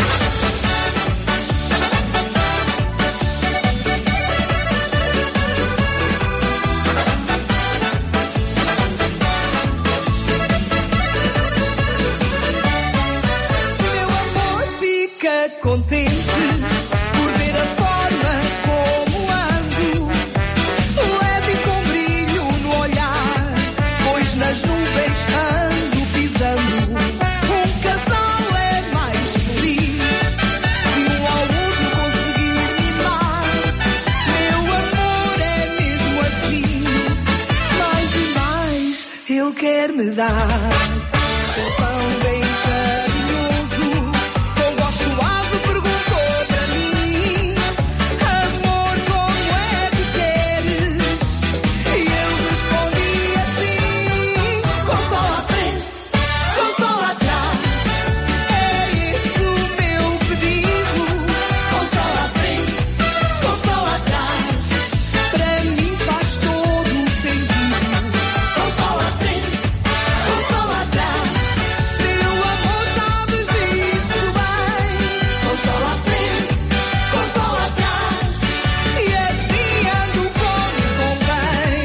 Meu amor fica contente por ver a forma como ando, leve e com brilho no olhar, pois nas nuvens ando pisando. Um casal é mais feliz se um ao outro conseguir mimar. Meu amor é mesmo assim, mais e mais ele quer me dar. Tão bem carinhoso, com voz suave perguntou para mim: amor, como é que queres? E eu respondi assim: com sol à frente, com sol atrás. É esse o meu pedido. Com sol à frente, com sol atrás. Para mim faz todo o sentido. Com sol à frente, com sol atrás. Meu amor, sabes disso bem. Com sol à frente, com sol atrás. E assim ando como convém.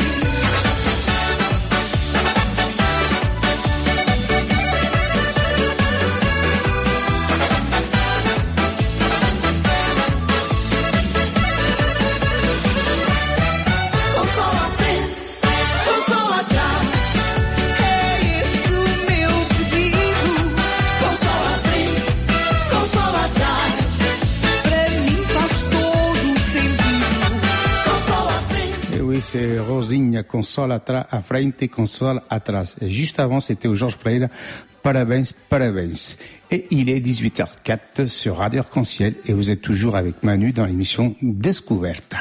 Com sol à frente, com sol atrás. É esse o meu pedido. Com sol à frente, com sol atrás. Para mim faz todo o sentido. Com sol à frente. Et oui, c'est Rosinha com sol à frente et com sol atrás. Et juste avant, c'était au Georges Freire, Parabéns, parabéns. Et il est 18h04 sur Radio Arc-en-Ciel et vous êtes toujours avec Manu dans l'émission Descoberta.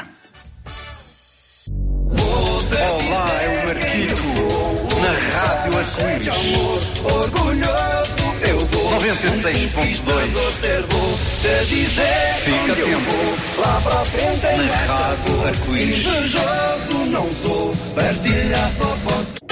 Olá, é o Marquito, na Rádio Arco-Íris. Orgulhoso, eu vou 96.2. Fica atento. lá para frente em Na Rádio Arco-Íris. invejoso não sou, partilhar só pode ser.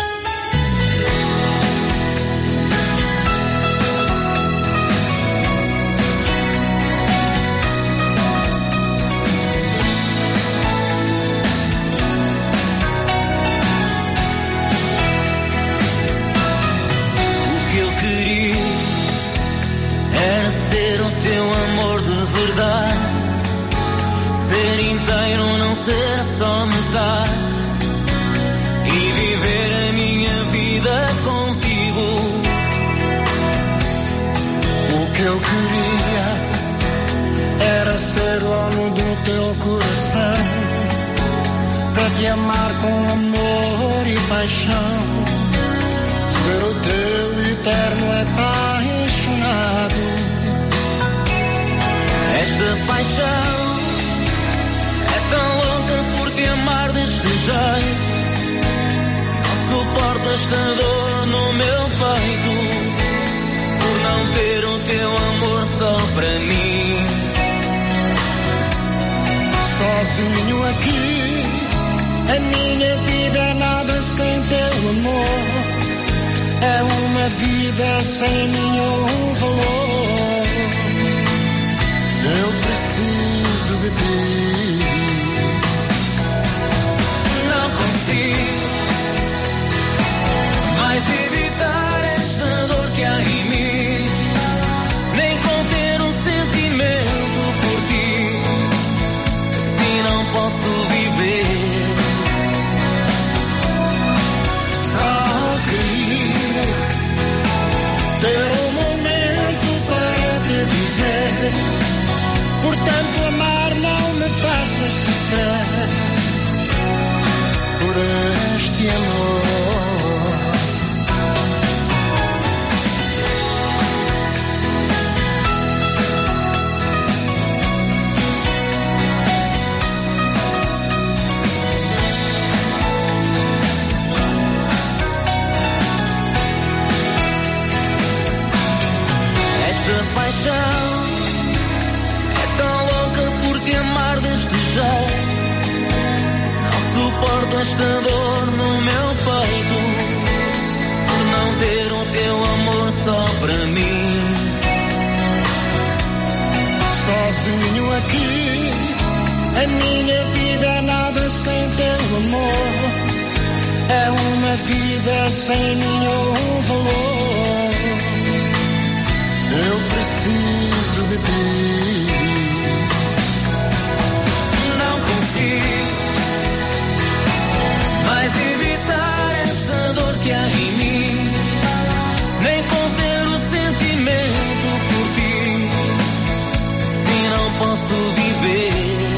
O que eu queria era ser o teu amor de verdade, ser inteiro, não ser só metade, e viver para te amar com amor e paixão, ser o teu eterno apaixonado. Esta paixão é tão louca por te amar deste jeito. Não suporto esta dor no meu peito, por não ter o teu amor só para mim. Sozinho aqui, a minha vida é nada sem teu amor. É uma vida sem nenhum valor. Eu preciso de ti. Não consigo mais evitar esta dor que há em mim, nem conter um sentimento por ti. Se não posso viver, só queria ter um momento para te dizer: por tanto amar não me faças sofrer, por este amor. Paixão é tão louca por te amar deste jeito. Não suporto esta dor no meu peito, por não ter o teu amor só para mim. Sozinho aqui, a minha vida é nada sem teu amor. É uma vida sem nenhum valor. Eu preciso de ti. Não consigo mais evitar esta dor que há em mim, nem conter o sentimento por ti. Se não posso viver,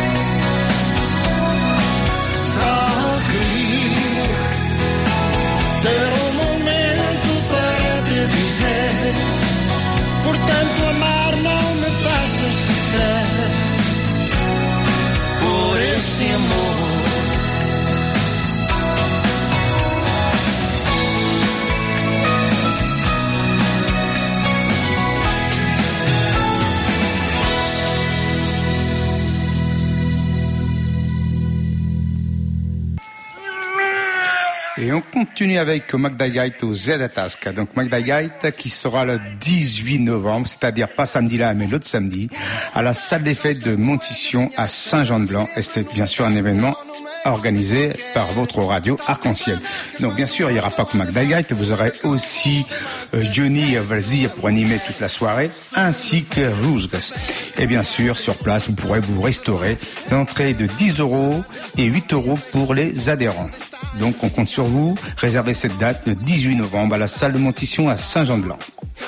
só queria ter um momento para te dizer: por tanto amar não me faças sofrer, por esse amor. Et on continue avec Magda Gaït au Z-Tasca. Donc Magda Gaït qui sera le 18 novembre, c'est-à-dire pas samedi là, mais l'autre samedi, à la salle des fêtes de Montition à Saint-Jean-de-Blanc. Et c'est bien sûr un événement organisé par votre radio Arc-en-Ciel. Donc bien sûr, il n'y aura pas que Magda Gaït, vous aurez aussi Johnny Valzia pour animer toute la soirée, ainsi que Roosgas. Et bien sûr, sur place, vous pourrez vous restaurer. L'entrée de 10 € et 8 € pour les adhérents. Donc on compte sur vous, réservez cette date le 18 novembre à la salle de Montition à Saint-Jean-de-Blanc.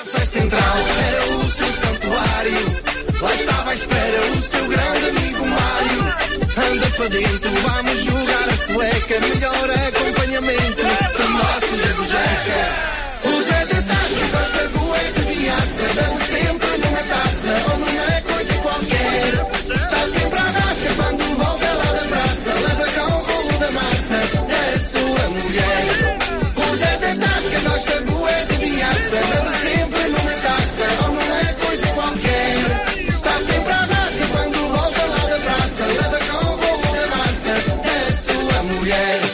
Anda para dentro, vamos jogar a sueca. Melhor acompanhamento do nosso Zé Bujeca. O Zé de Tasca gosta boa de viaça, dando sempre numa taça ou numa coisa qualquer. Está sempre à rasca quando volta lá da praça. Leva cá um rolo da massa, é a sua mulher. O Zé de Tasca gosta boa de viaça, dando sempre numa taça ou numa coisa qualquer. Está sempre à rasca quando volta lá da praça. Leva cá um rolo da massa, é a sua mulher.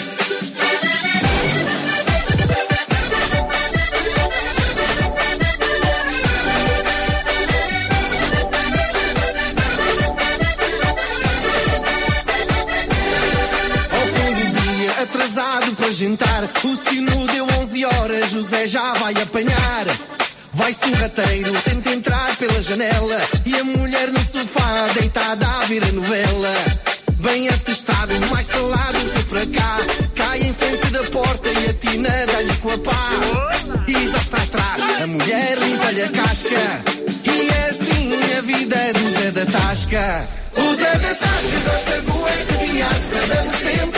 Atrasado para jantar, o sino deu 11 horas, José já vai apanhar. Vai sorrateiro, tenta entrar pela janela, e a mulher no sofá deitada a ver a novela. Bem atestado, mais para lá do que para cá, cai em frente da porta e atina dá-lhe com a pá. E já está atrás, a mulher limpa-lhe a casca, e é assim a vida do Zé da Tasca. O Zé da Tasca gosta boa de vinhaça, dando sempre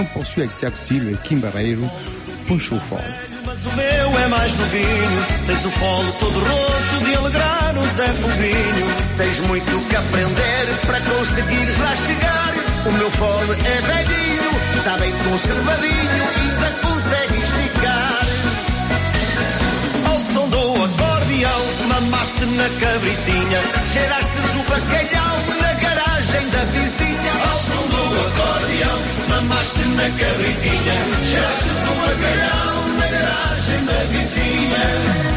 on poursuit avec Tiago Silva e Kim Barreiro, Puxa o Fole. Mas o meu é mais novinho. Tens o fole todo roto de alegrar um Zé Povinho. Tens muito que aprender para conseguires lá chegar. O meu fole é velhinho, está bem conservadinho, ainda consegue esticar. Ao som do acordeão, mamaste na cabritinha, cheiraste o bacalhau na garagem da vizinha. Ao som do acordeão, mamaste na cabritinha, cheiraste o bacalhau na garagem da vizinha.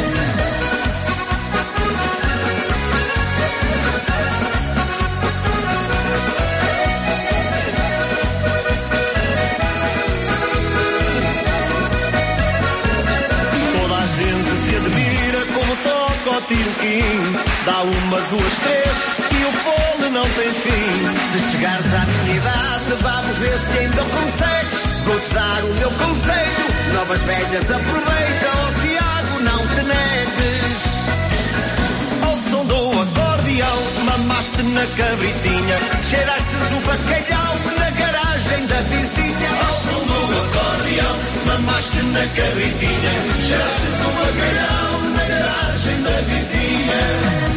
Tiroquim, dá uma, duas, três e o fole não tem fim. Se chegares à minha idade, vamos ver se ainda consegues. Vou-te dar o meu conselho, novas velhas aproveita, oh Tiago, não te negues. Ao som do acordeão, mamaste na cabritinha, cheiraste o bacalhau na garagem da vizinha. Ao som do acordeão, mamaste na cabritinha, cheiraste o bacalhau na garagem da vizinha.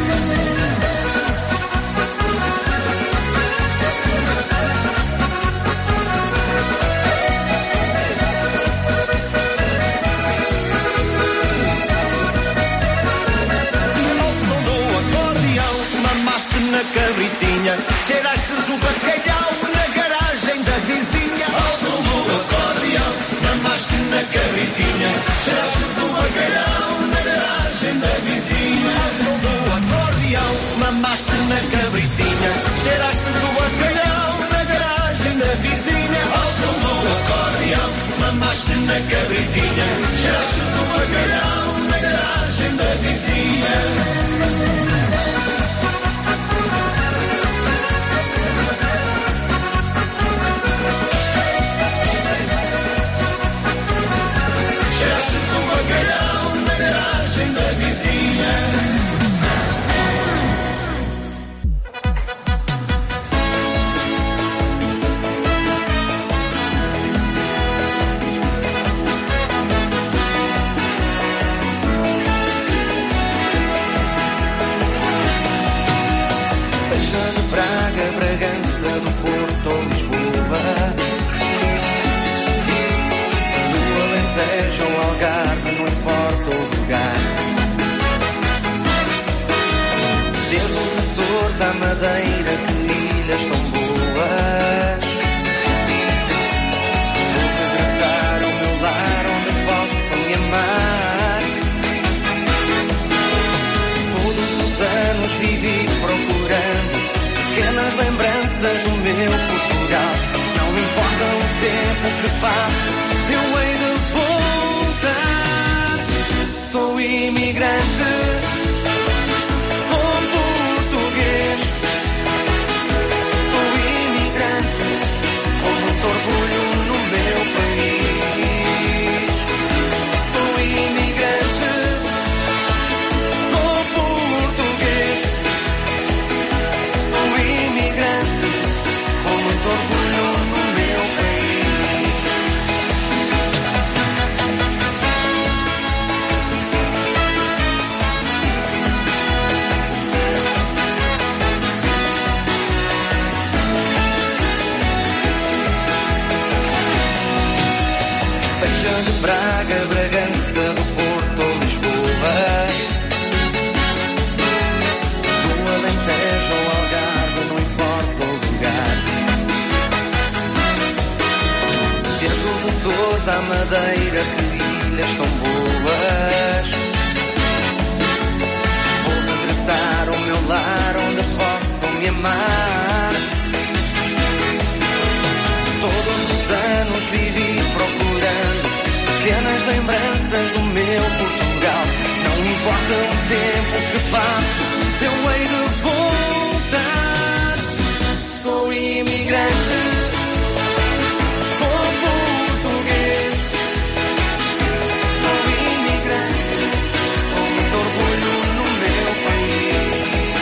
Na cabritinha, cheiraste o bacalhau na garagem da vizinha. Ao som do acordeão, mamaste na cabritinha, cheiraste o bacalhau na garagem da vizinha. Ao som do acordeão, mamaste na cabritinha, cheiraste o bacalhau na garagem da vizinha. Ao som do acordeão, mamaste na cabritinha, cheiraste o bacalhau na garagem da vizinha. Do Porto ou Lisboa, do Alentejo ou Algarve, não importa o lugar. Desde os Açores à Madeira, que ilhas tão boas. Vou regressar ao meu lar onde possam me amar. Todos os anos vivi procurando pequenas lembranças do meu Portugal. Não importa o tempo que passe, eu hei de voltar. Sou imigrante, sou português. Sou imigrante, com muito orgulho no meu país. Sou imigrante, sou português. Sou imigrante, com muito orgulho no meu país. Seja de Braga, Bragança, do Porto ou Lisboa, do Alentejo ou Algarve, não importa o lugar. Desde os Açores à Madeira, que ilhas tão boas. Vou regressar ao meu lar onde possam me amar. Todos os anos vivi procurando pequenas lembranças do meu Portugal. Não importa o tempo que passe, eu hei de voltar. Sou imigrante, sou português. Sou imigrante, com muito orgulho no meu país.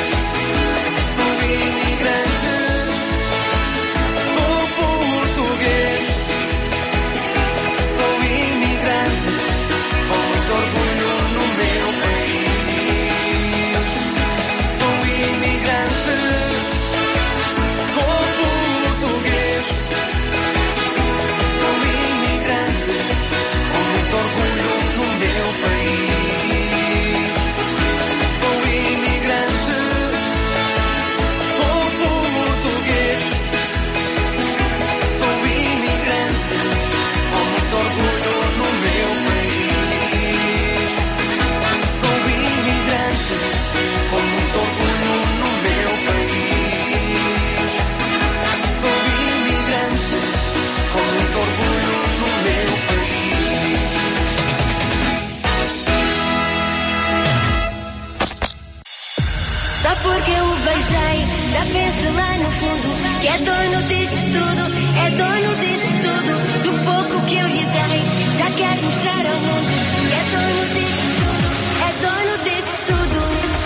Sou imigrante, sou português. no fundo, que é dono disto tudo, é dono disto tudo, do pouco que eu lhe dei, já quer mostrar ao mundo, que é dono disto tudo, é dono disto tudo.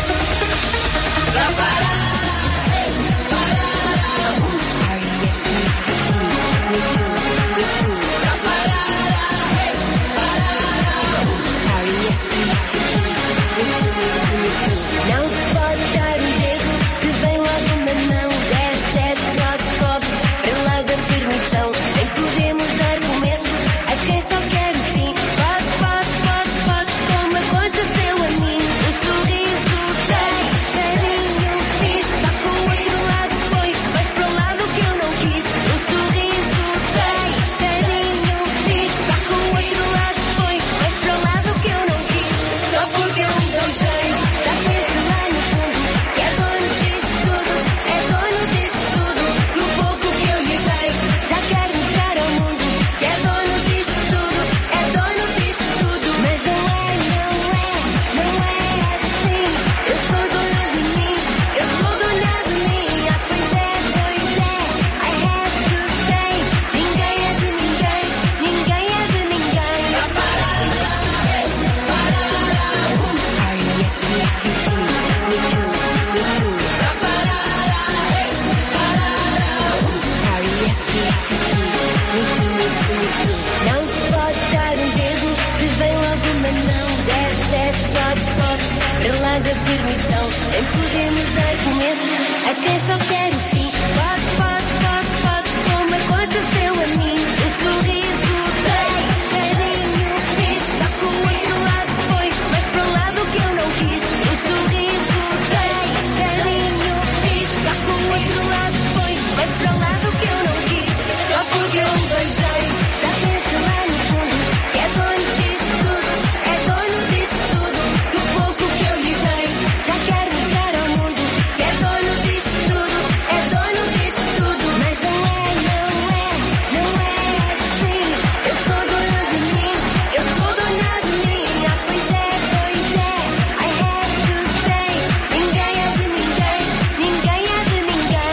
Não se pode dar um dedo que vem logo na mão. 10, sobe, para lá da permissão. Nem podemos dar começo a quem só quer o fim. Pode, como aconteceu a mim. O sorriso tem carinho, fiz. Está com o outro lado, foi, mas para o lado que eu não quis. O sorriso tem carinho, fiz. Está com o outro lado, foi, mas para o lado que eu não quis. Só porque eu desejei. Já penso lá no fundo, que é dono disto tudo, é dono disto tudo, do pouco que eu lhe dei, já quer mostrar ao mundo, que é dono disto tudo, é dono disto tudo, mas não é assim, eu sou dona de mim, eu sou dona de mim, pois é, I have to say, ninguém é de ninguém, ninguém é de ninguém. Não se pode dar um dedo que vem logo na mão. 10, sobe, para lá da permissão. Nem podemos dar começo a quem só quer o fim. Pode, como aconteceu a mim. O sorriso tem carinho, fiz. Está com o outro lado, foi, mas para o lado que eu não quis. O sorriso tem carinho, fiz. Está com o outro lado, foi, mas para o lado que eu não quis. Só porque eu beijei, já penso lá no fundo, que é dono disto tudo, é dono disto tudo, do pouco que eu lhe dei, já quer mostrar ao mundo, que é dono disto tudo, é dono disto tudo, mas não é assim, eu sou dona de mim, eu sou dona de mim, pois é, I have to say, ninguém é de ninguém, ninguém é de ninguém.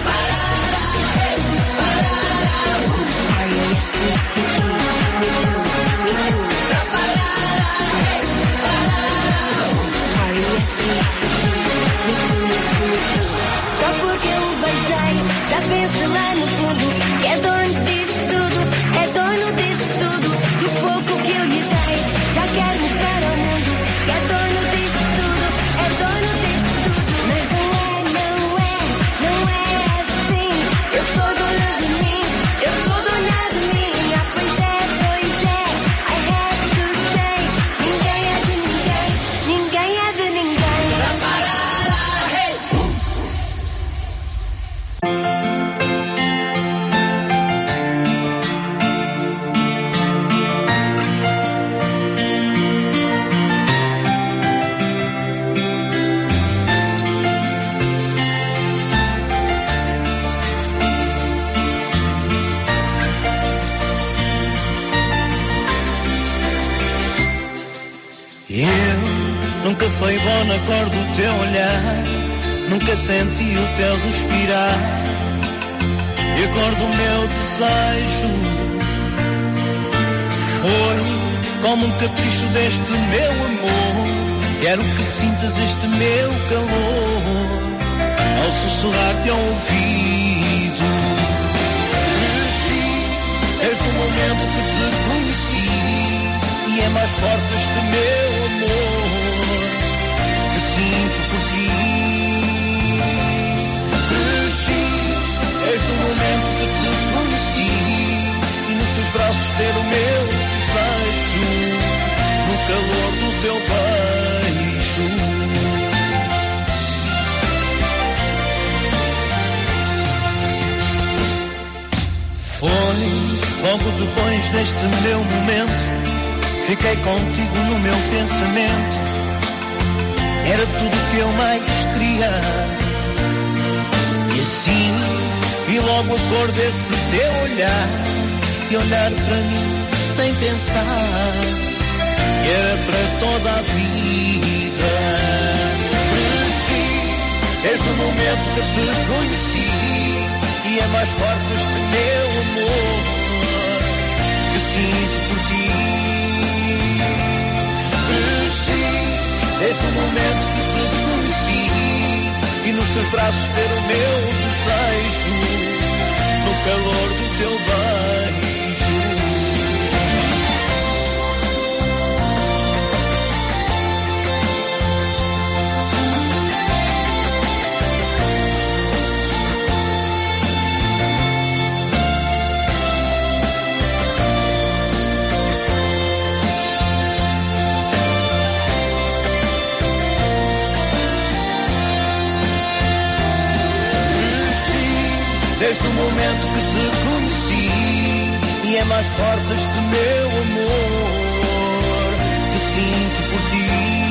Só porque eu beijei, já penso lá no fundo, que é dono disto tudo, é dono disto tudo, do pouco que eu lhe dei, já quer mostrar ao mundo, que é dono disto tudo, é dono disto tudo, mas não é assim, eu sou dona de mim, eu sou dona de mim, pois é, I have to say, ninguém é de ninguém, ninguém é de ninguém. Eu nunca fui bom na cor do teu olhar, nunca senti o teu respirar, e a cor do meu desejo foi como um capricho deste meu amor. Quero que sintas este meu calor ao sussurrar-te ao ouvido. Cresci desde o momento que te conheci, e é mais forte este meu amor que sinto por ti. Cresci desde o momento que te conheci, e nos teus braços ter o meu desejo, no calor do teu beijo. Foi logo depois deste meu momento, fiquei contigo no meu pensamento. Era tudo que eu mais queria, e assim vi logo a cor desse teu olhar, e olhar para mim sem pensar que era para toda a vida. Cresci Desde o momento que te conheci, e é mais forte este meu amor que sinto por ti. Cresci desde o momento que te conheci, e nos teus braços ter o meu desejo, no calor do teu beijo. Desde o momento que te conheci, e é mais forte este meu amor que sinto por ti.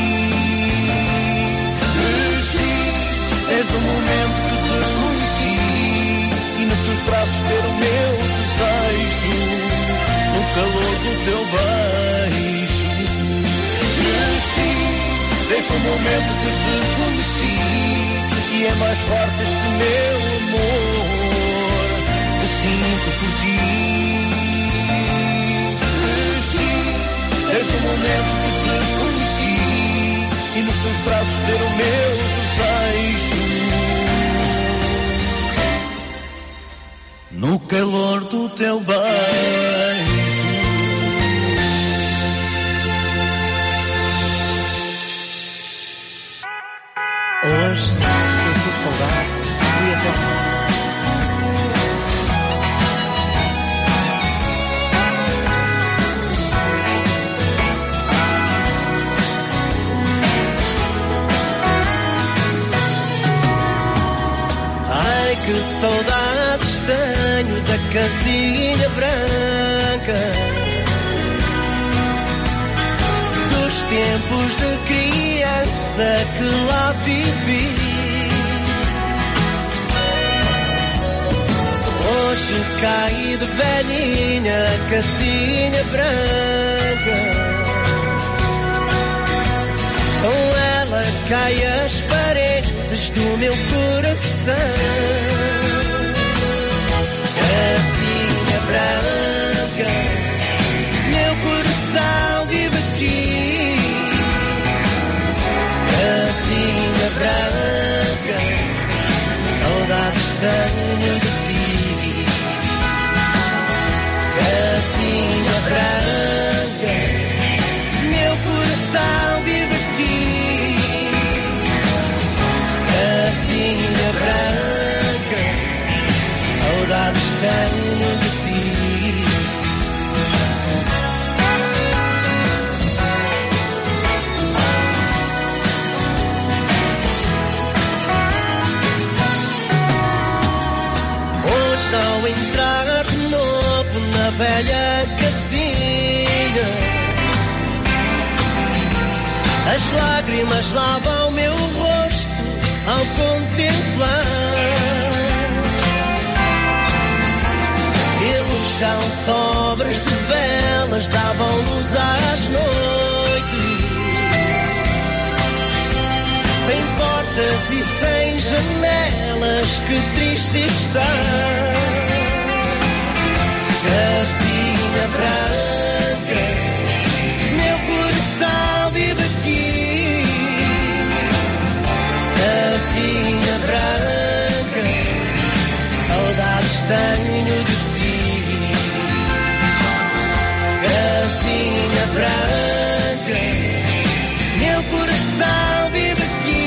Cresci desde o momento que te conheci, e nos teus braços ter o meu desejo, no calor do teu beijo. Cresci desde o momento que te conheci, e é mais forte este meu amor que sinto por ti. Cresci desde o momento que te conheci, e nos teus braços ter o meu desejo, no calor do teu beijo. Hoje sinto saudade e até que saudades tenho da casinha branca, dos tempos de criança que lá vivi. Hoje cai de velhinha a casinha branca, com ela cai as paredes do meu coração. Casinha branca, meu coração vive aqui. Casinha branca, saudades tenho de ti. Casinha branca, meu coração vive aqui. Casinha branca, saudades tenho de ti. Hoje ao entrar de novo na velha casinha, as lágrimas lavam o meu rosto ao contemplar. Pelo chão sobras de velas davam luz às noites. Sem portas e sem janelas, que triste está. Casinha branca, meu coração vive aqui. Casinha branca, saudades tenho de ti. Casinha branca, meu coração vive aqui.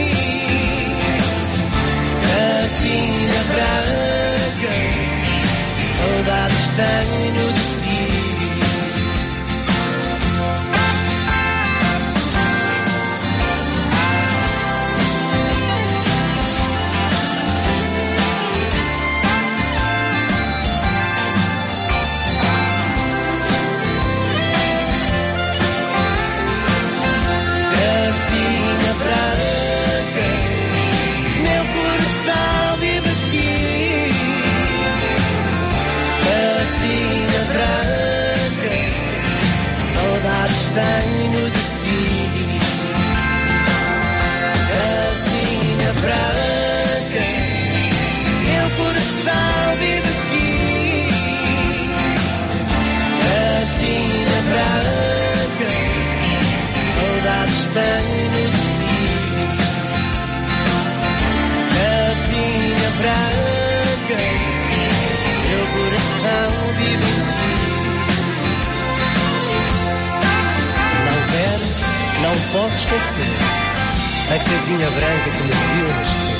Casinha branca, saudades tenho de ti. Casinha branca, meu coração vive aqui. Casinha branca, a casinha branca que me viu nascer.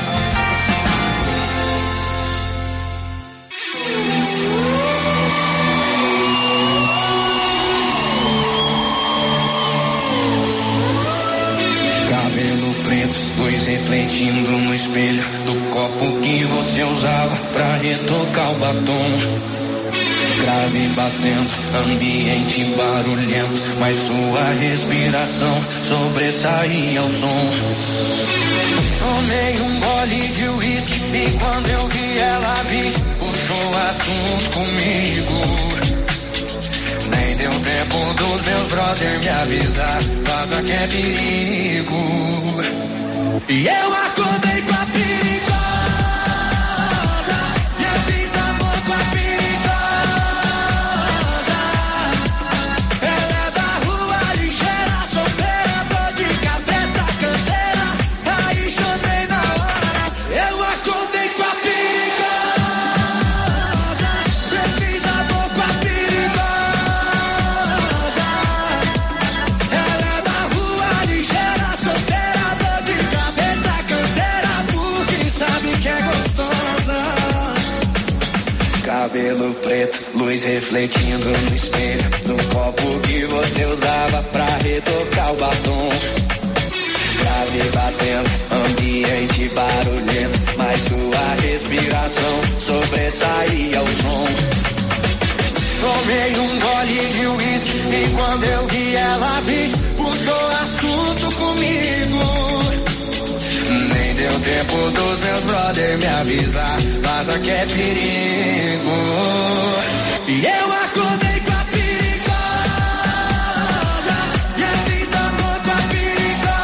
Cabelo preto, luz refletindo no espelho do copo que você usava pra retocar o batom. Grave batendo, ambiente barulhento, mas sua respiração sobressaía ao som. Tomei um gole de uísque e quando eu vi ela puxou assunto comigo. Nem deu tempo dos meus brothers me avisar, vaza que é perigo. E eu acordei com a perigosa, e eu fiz amor com a perigosa. Ela é da rua ligeira, solteira, dor de cabeça, canseira. Aí chamei na hora, eu acordei com a perigosa, eu fiz amor com a perigosa. Ela é da rua ligeira, solteira, dor de cabeça, canseira, porque sabe que é gostosa. Cabelo preto, luz refletindo no espelho do copo que você usava pra retocar o batom. Grave batendo, ambiente barulhento, mas sua respiração sobressaía ao som. Tomei um gole de uísque e quando eu vi ela puxou assunto comigo. Nem deu tempo dos meus brothers me avisar, vaza que é perigo. E eu acordei com a perigosa, e eu fiz amor com a perigosa.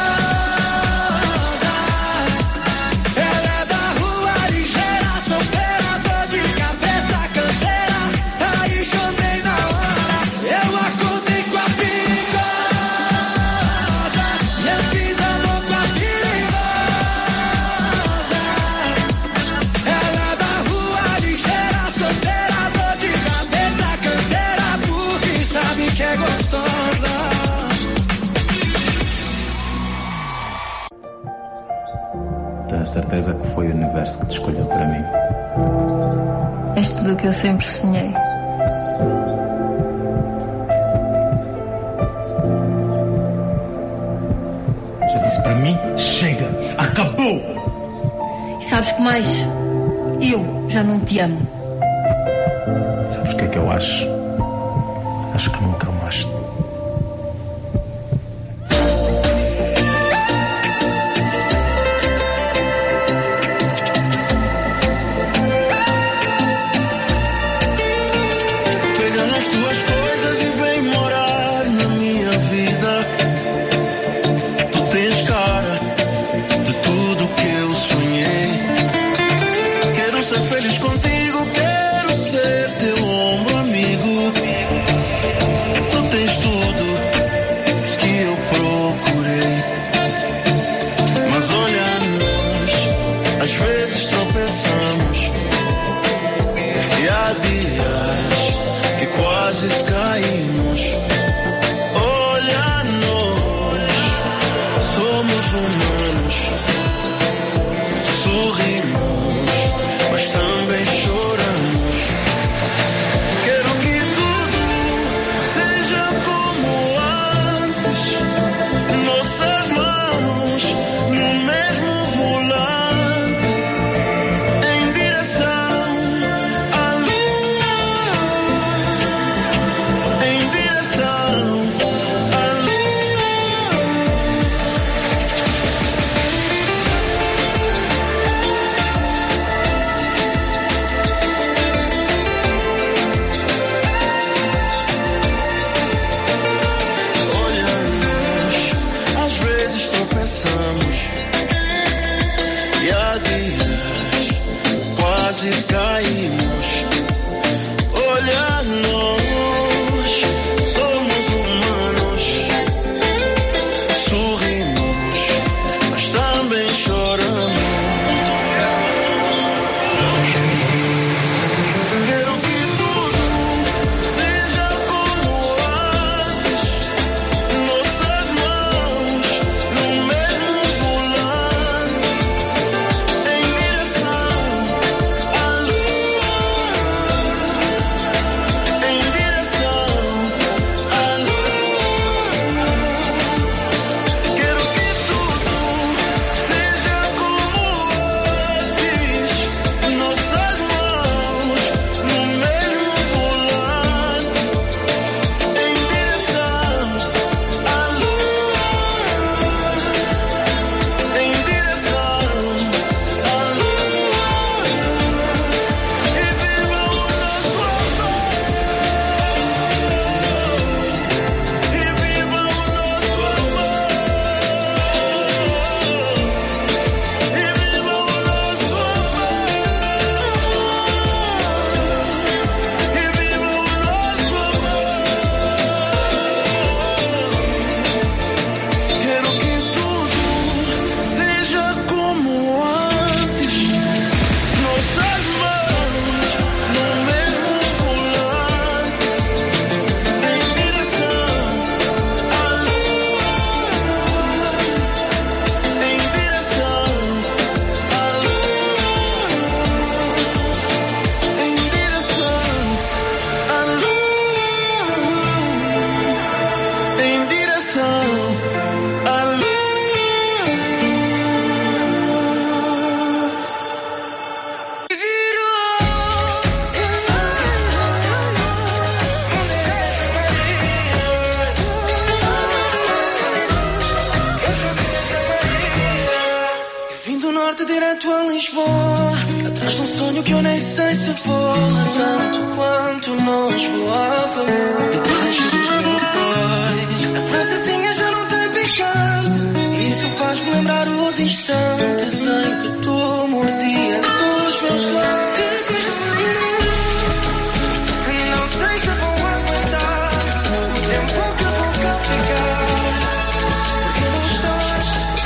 Ela é da rua ligeira, solteira, dor de cabeça, canseira. Aí chamei na hora, eu acordei com a perigosa, e eu fiz amor com a perigosa. Ela é da rua ligeira, solteira, dor de cabeça, canseira, porque sabe que é gostosa. Tenho a certeza que foi o universo que te escolheu para mim. És tudo o que eu sempre sonhei. Já disse para mim, chega, acabou! E sabes que mais? Eu já não te amo. Sabes o que é que eu acho? Acho que nunca amaste. Pega nas tuas coisas e vem morar na minha vida. Tu tens cara de tudo que eu sonhei. Quero ser feliz contigo, quero ser teu ombro amigo. Tu tens tudo que eu procurei. Mas olha, nós às vezes tropeçamos e há dias que quase caímos. Olha, nós somos humanos, sorrimos, mas também choramos. Quero que tudo seja como antes, nossas mãos no mesmo volante, em direção à lua, em direção à lua. Olha, nós às vezes tropeçamos e há dias quase caímos. Olha, nós somos humanos, sorrimos, mas também choramos. Quero que tudo seja como antes, nossas mãos no mesmo Lisboa, atrás de um sonho que eu nem sei se voa tanto quanto nós voávamos debaixo dos lençóis. A francesinha já não tem picante, isso faz-me lembrar os instantes em que tu mordias os meus lábios. Não sei se vou aguentar o tempo que vou cá ficar. Porque não estás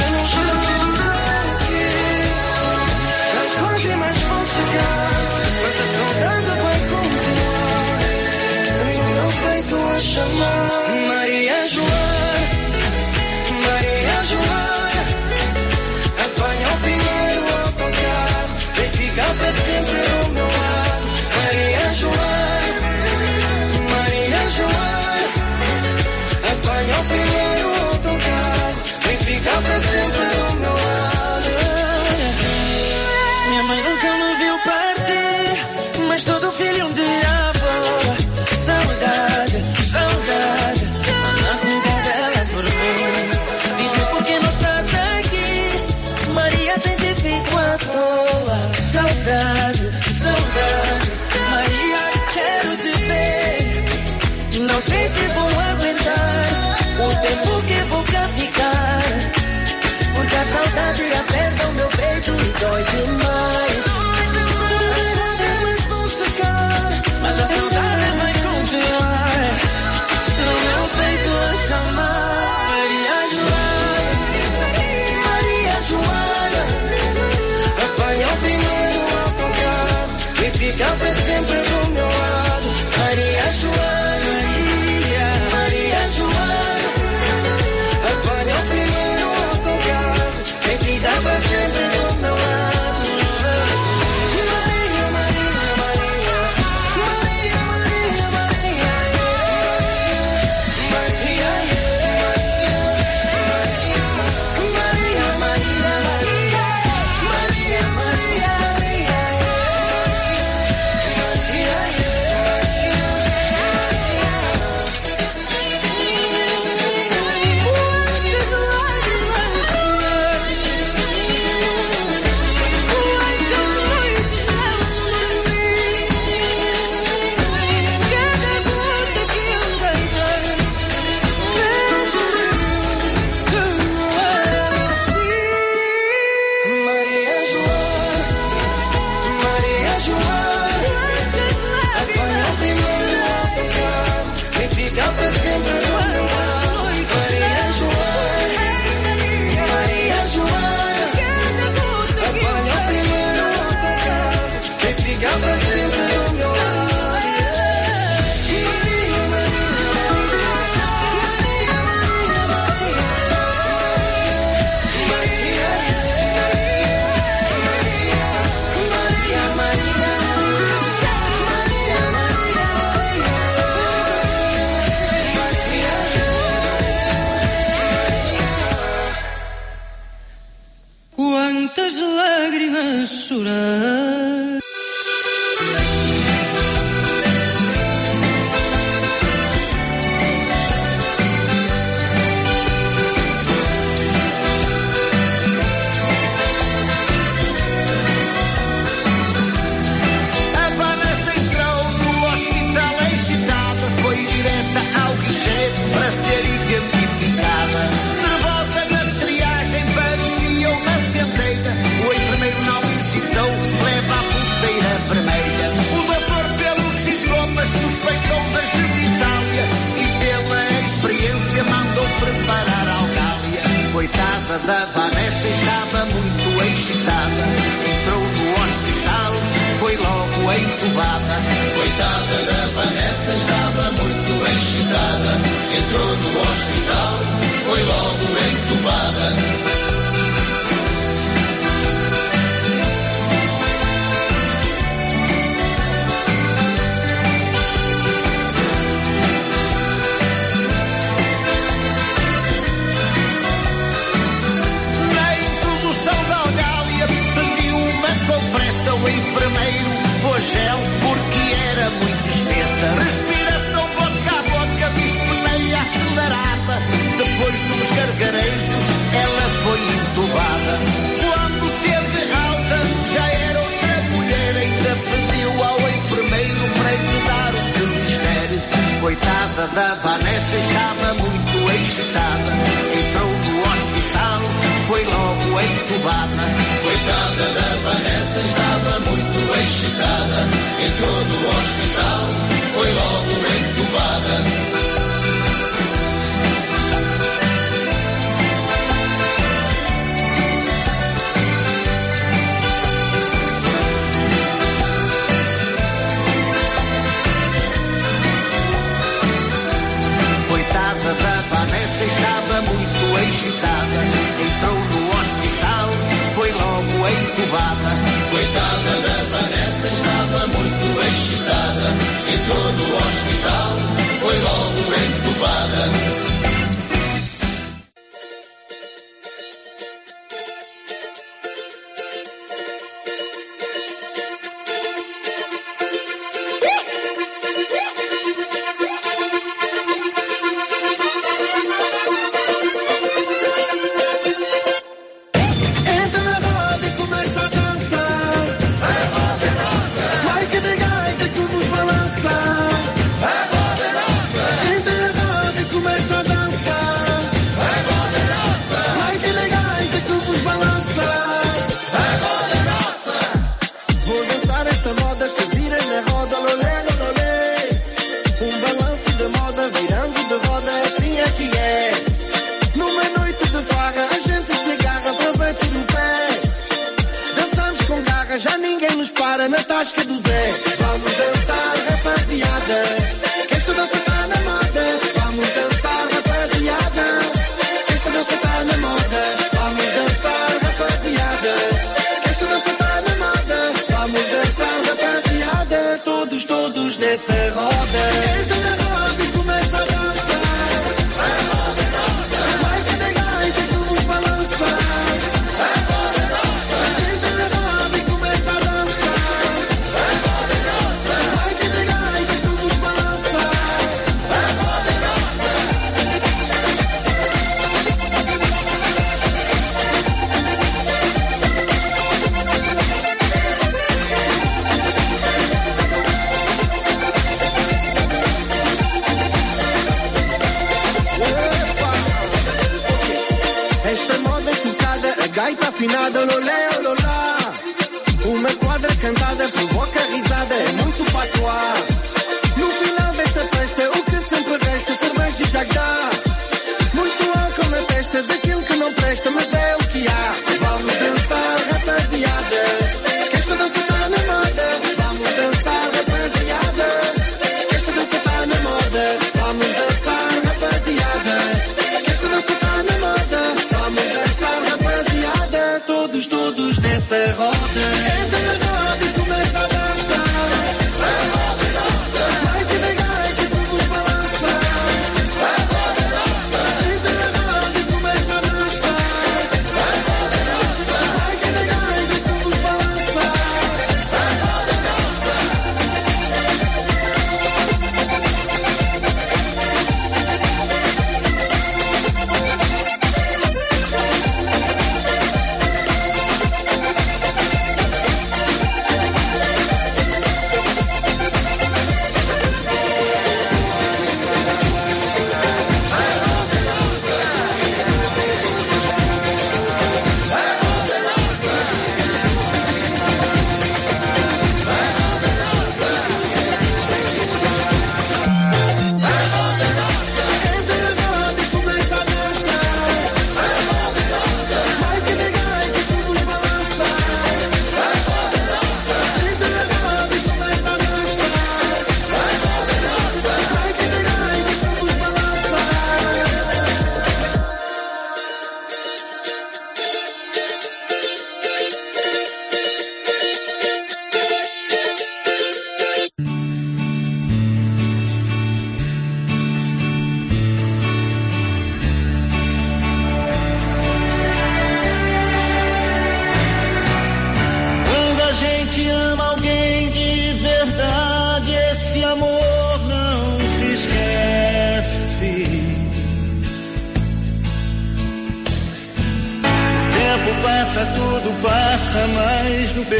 aqui. As lágrimas vão secar, mas a saudade vai continuar. No meu peito a chamar. Maria Joana, Maria Joana, apanha o primeiro autocarro, vem ficar para sempre ao meu lado. Maria Joana, Maria Joana, apanha o primeiro autocarro, vem ficar para sempre ao meu lado. Minha mãe nunca me viu partir, mas todo filho um dia avó. Saudade, saudade, anda cuidando dela por mim. Diz-me por que não estás aqui, Maria, sem ti fico à toa. Saudade, saudade, Maria, quero te ver. Não sei se vou aguentar o tempo que vou cá ficar, porque a saudade aperta o meu peito e dói demais. As lágrimas vão secar, mas a saudade vai continuar. No meu peito a chamar. Maria Joana, Maria Joana, apanha o primeiro autocarro, vem ficar para sempre do meu lado. Maria Joana, Maria Joana, apanha o primeiro autocarro, vem ficar para sempre do meu lado. Maria, Maria, Maria, Maria, Maria, Maria, Maria, Maria, Maria, Quantas lágrimas chorar. Da Vanessa estava muito excitada, entrou no hospital, foi logo entubada. Coitada da Vanessa, estava muito excitada, entrou no hospital, foi logo entubada. O enfermeiro pôs gel porque era muito Coitada da Vanessa estava muito excitada. Entrou no hospital, foi logo entubada. Coitada da Vanessa estava muito excitada. Entrou no hospital, foi logo entubada. Da Vanessa estava muito excitada. Entrou no hospital, foi logo entubada. Coitada da Vanessa estava muito excitada. Entrou no hospital, foi logo entubada. passa, tudo passa, mas no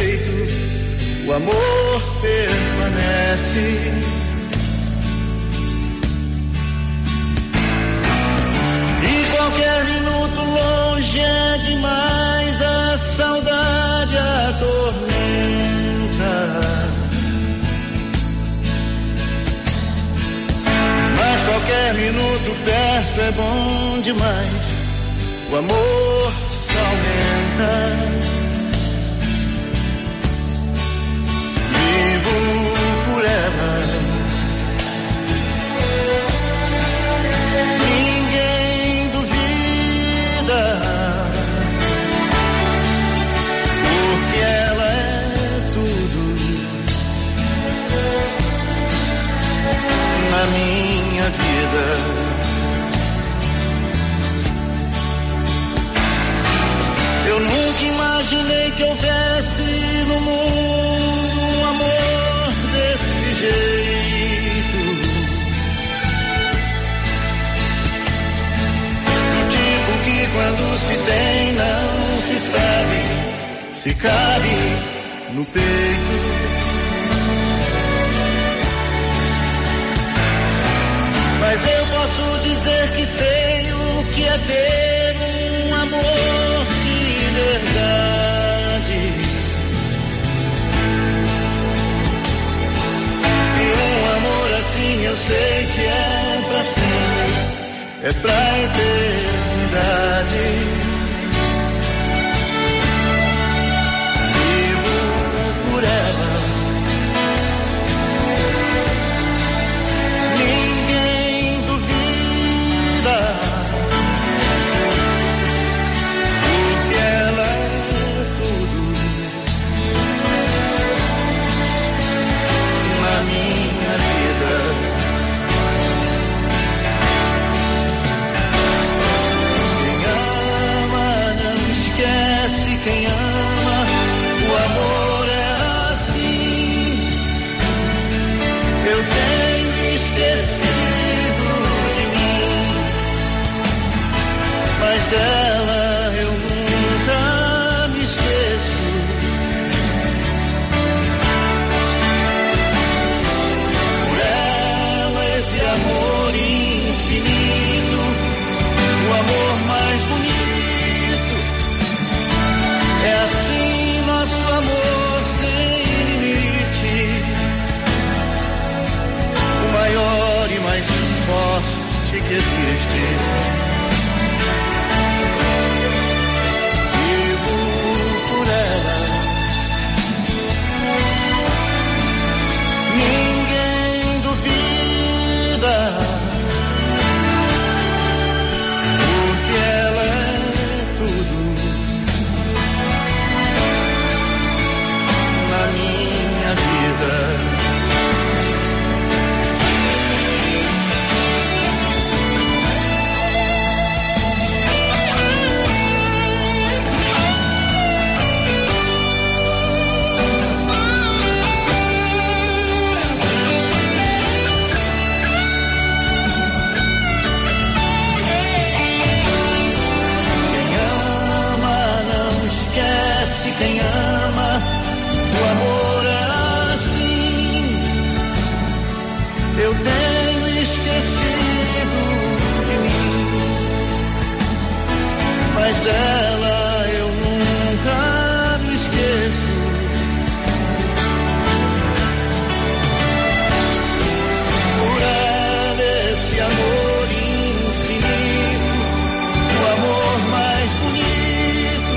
peito o amor permanece. minuto perto é bom demais. O amor só aumenta. Vivo por ela. Ninguém duvida, porque ela é tudo na minha vida. Eu nunca imaginei que houvesse no mundo um amor desse jeito. Do tipo que quando se tem não se sabe se cabe no peito. Mas eu posso dizer que sei o que é ter um amor de verdade. E um amor assim eu sei que é pra sempre, é pra eternidade. Vivo por ela. Quem ama, o amor é assim. Eu tenho esquecido de mim, mas dela eu nunca me esqueço. Por ela esse amor infinito, o amor mais bonito. É assim nosso amor sem limite, o maior e mais forte que existe. Vivo por ela. Ninguém duvida, porque ela é tudo na minha vida. Quem ama não esquece, quem ama, o amor é assim. Eu tenho esquecido de mim, mas dela eu nunca me esqueço. Por ela esse amor infinito, o amor mais bonito.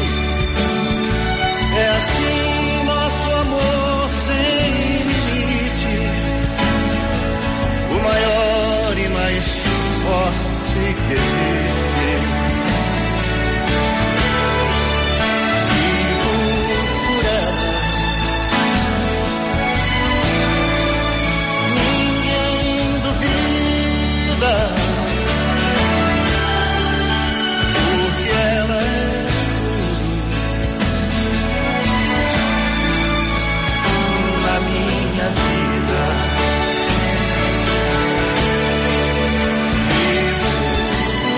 É assim nosso amor sem limite, o maior e mais forte que existe. Vivo por ela. Ninguém duvida, porque ela é na minha vida. Vivo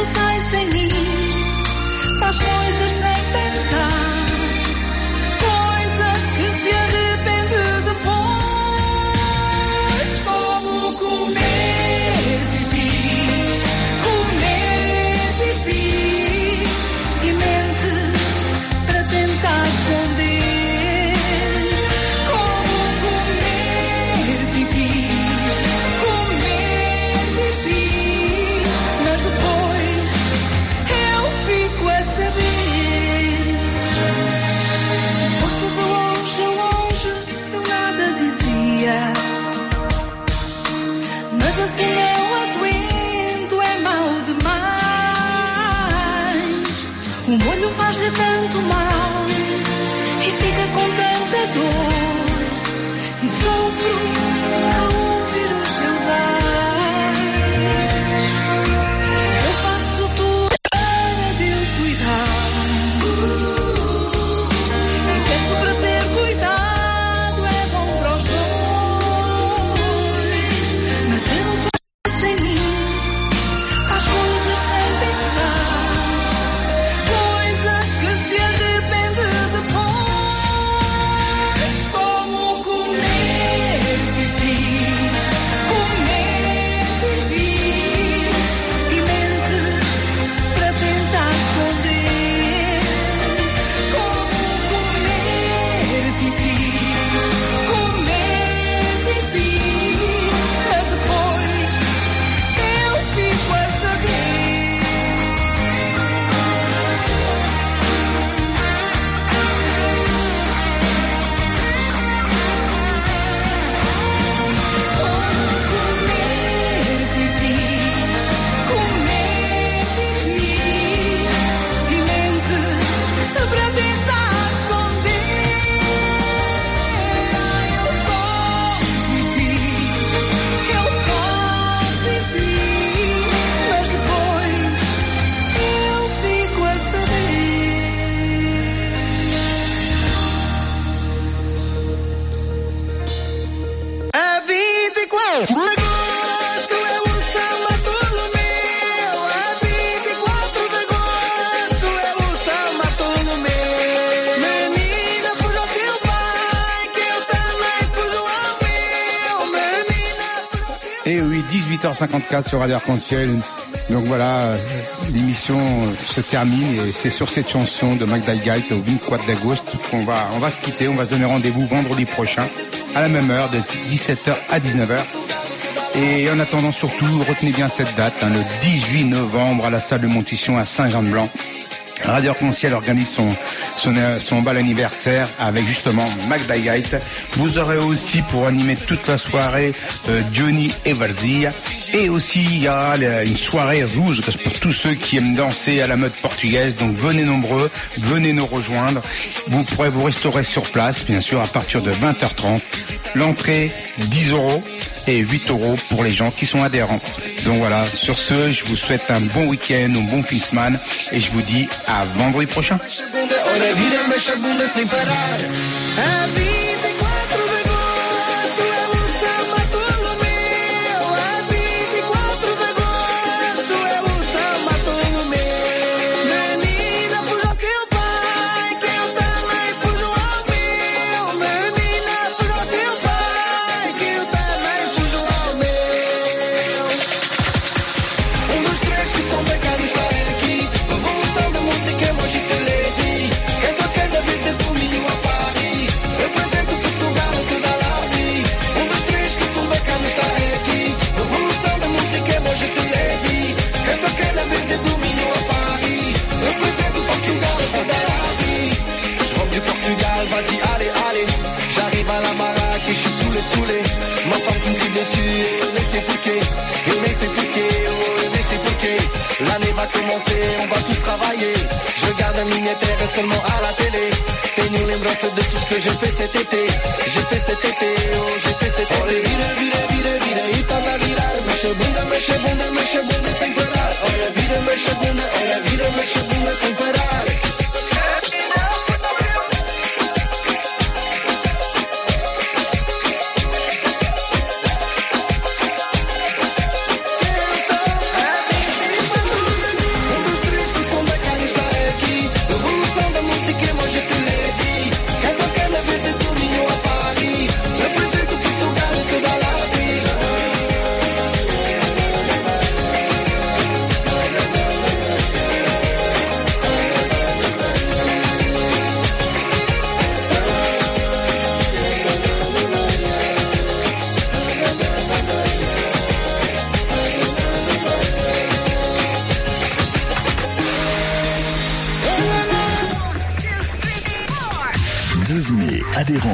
sai sem mim, faz coisas sem pensar, coisas que se arrepende depois, como comer pipis e mente para tentar esconder, como comer pipis, mas depois eu fico a saber. Se fosse de longe a longe eu nada dizia, mas assim não aguento, é mau demais. O molho faz-lhe tanto mal e fica com tanta dor, e sofro ao ouvir os seus ais. Eu faço tudo para de o cuidar e peço para ter cuidado, é bom para os dois, mas ele está sem mim, faz coisas sem pensar, coisas que se arrepende depois, como comer pipis e mente para tentar esconder, como comer pipis, mas depois eu fico a saber. Comer pipis e mente para tentar esconder. Ai, eu como pipis, mas depois eu fico a saber. A 24 de agosto é o samba todo meu. A 24 de agosto é o samba todo meu. Menina, fuja ao seu pai, que eu também fujo ao meu. Menina, fuja ao seu Et oui, 18h54 sur Radio Arc-en-Ciel. Donc voilà, l'émission se termine et c'est sur cette chanson de Magda Gait au 24 d'agosto qu'on va se quitter. On va se donner rendez-vous vendredi prochain à la même heure de 17h à 19h. Et en attendant surtout, retenez bien cette date, le 18 novembre à la salle de Montition à Saint-Jean-de-Blanc. Radio Arc-en-Ciel organise son bal anniversaire avec justement Magda Gait. Vous aurez aussi pour animer toute la soirée Johnny Evarzia. Et aussi il y aura une soirée rouge pour tous ceux qui aiment danser à la mode portugaise. Donc venez nombreux, venez nous rejoindre. Vous pourrez vous restaurer sur place, bien sûr, à partir de 20h30. L'entrée 10 € et 8 € pour les gens qui sont adhérents. Donc voilà, sur ce, je vous souhaite un bon week-end, un bon fin de semaine et je vous dis à vendredi prochain. Ora vira, mexe a bunda sem parar. A 24 de agosto é o samba todo meu. A 24 de agosto é o samba todo meu. Menina, fuja ao seu pai, que eu também fujo ao meu. Menina, fuja ao seu pai, que eu também fujo ao meu. Dos três que são becados está aqui. Revolução da música é Mojitelete. Cada vez de domingo a Paris, represento Portugal toda a vie. Dos três que são bacanas está aqui. Revolução da música é Mojitelete. Cada vez de domingo a Paris, represento Portugal toda a vie. Je rentre de Portugal, vas-y, allez, allez. J'arrive à la Marrakech, je suis saoulé. Ma femme me crie dessus, eu nem sei porquê. Eu nem sei porquê, eu nem sei porquê. L'année va commencer, on va tous travailler. Je regarde a minha terra seulement à la télé. Tenho lembrança de tout ce que j'ai fait cet été. J'ai fait cet été, oh j'ai fait cet été. Olha, vira, vira, vira, vira e tá a virar. Mexe a bunda, mexe a bunda, mexe a bunda sem parar. Olha, vira, mexe a bunda, olha, vira, mexe a bunda sem parar.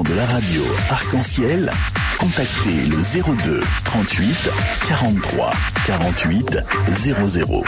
de la radio Arc-en-Ciel, contactez le 02 38 43 48 00.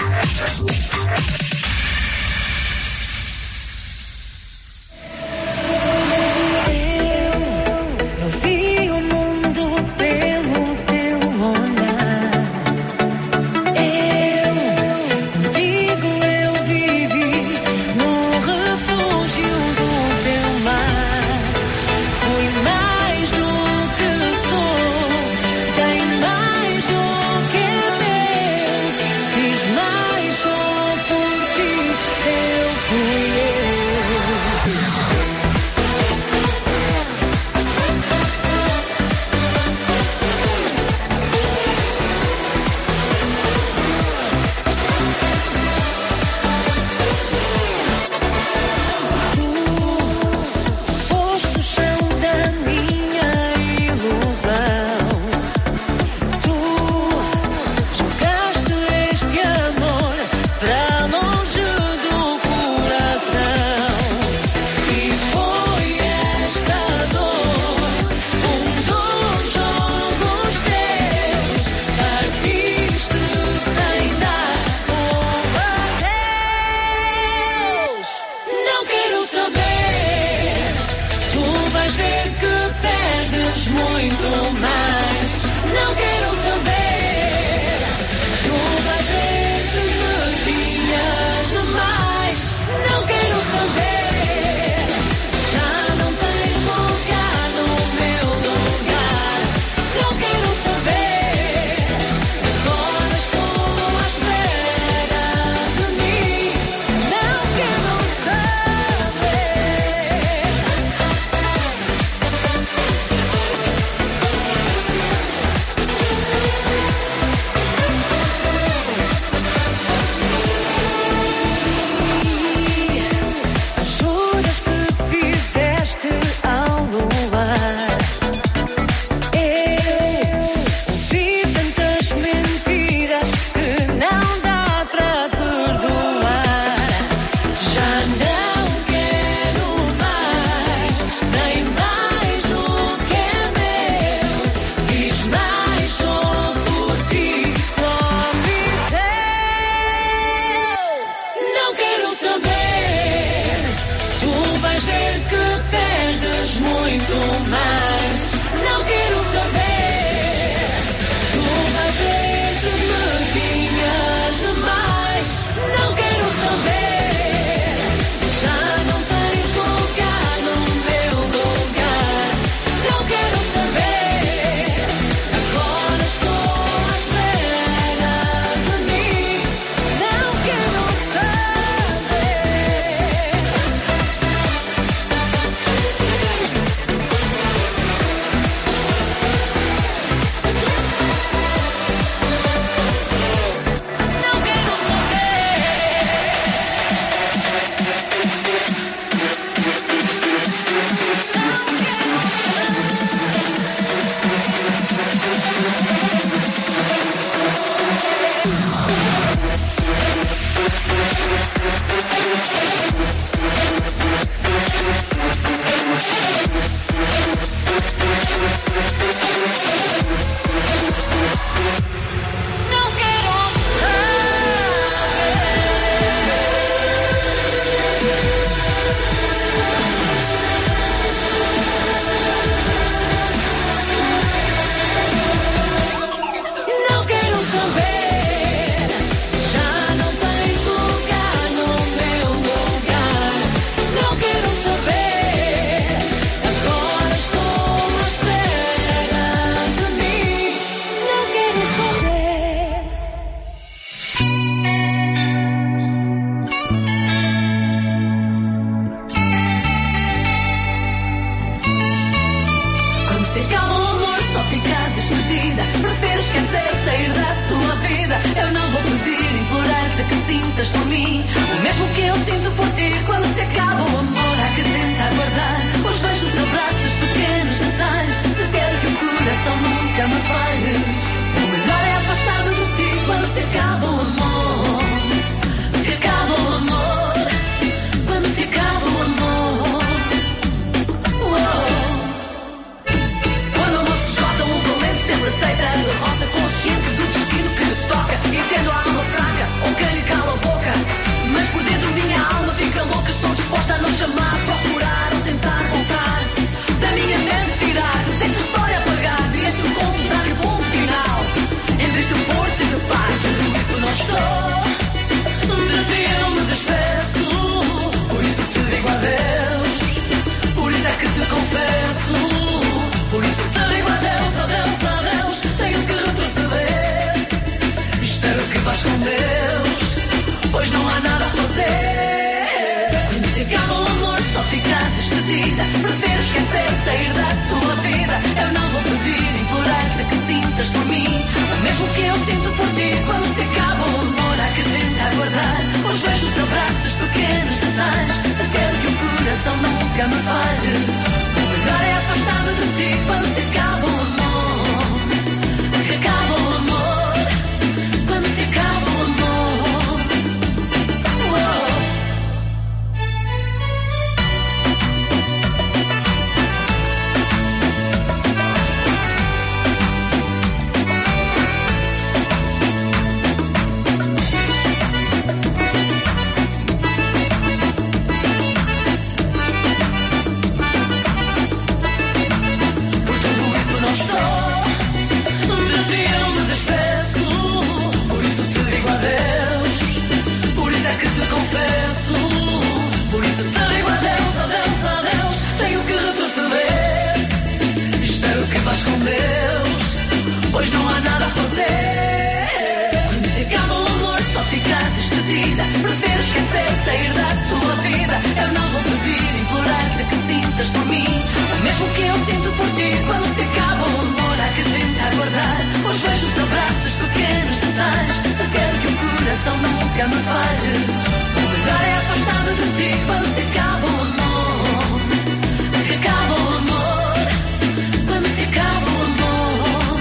estou, de ti eu me despeço. Por isso te digo adeus, por isso é que te confesso. Por isso te digo adeus, adeus, adeus. Tenho que retroceder, espero que vás com Deus, pois não há nada a fazer. Quando se acaba o amor, só ficar despedida. Prefiro esquecer, sair da tua vida. Eu não vou pedir, implorar-te que sintas por mim o mesmo que eu sinto por ti. Quando se acaba o amor, há que tentar guardar os beijos, abraços, pequenos detalhes. Se quero que o coração nunca me falhe, o melhor é afastar-me de ti. Quando se acaba o amor, se acaba o amor. Quando se acaba o amor,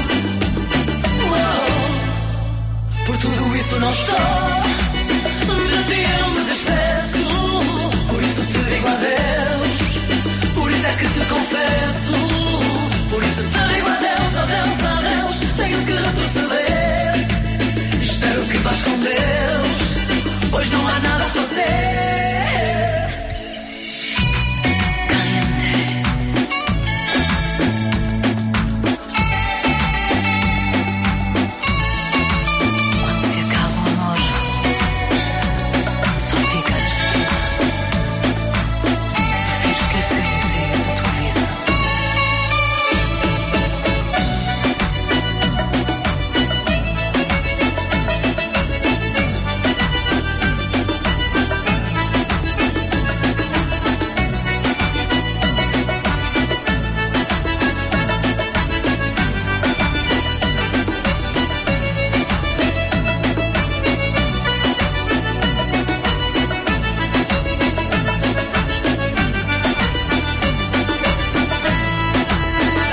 oh. Por tudo isso não estou, de ti eu me despeço. Por isso te digo adeus, por isso é que te confesso. Por isso te digo adeus, adeus, adeus. Tenho que retroceder, espero que vás com Deus, pois não há nada a fazer.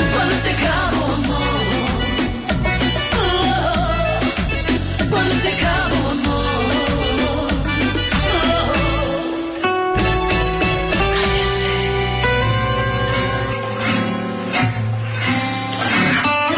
Quando se acaba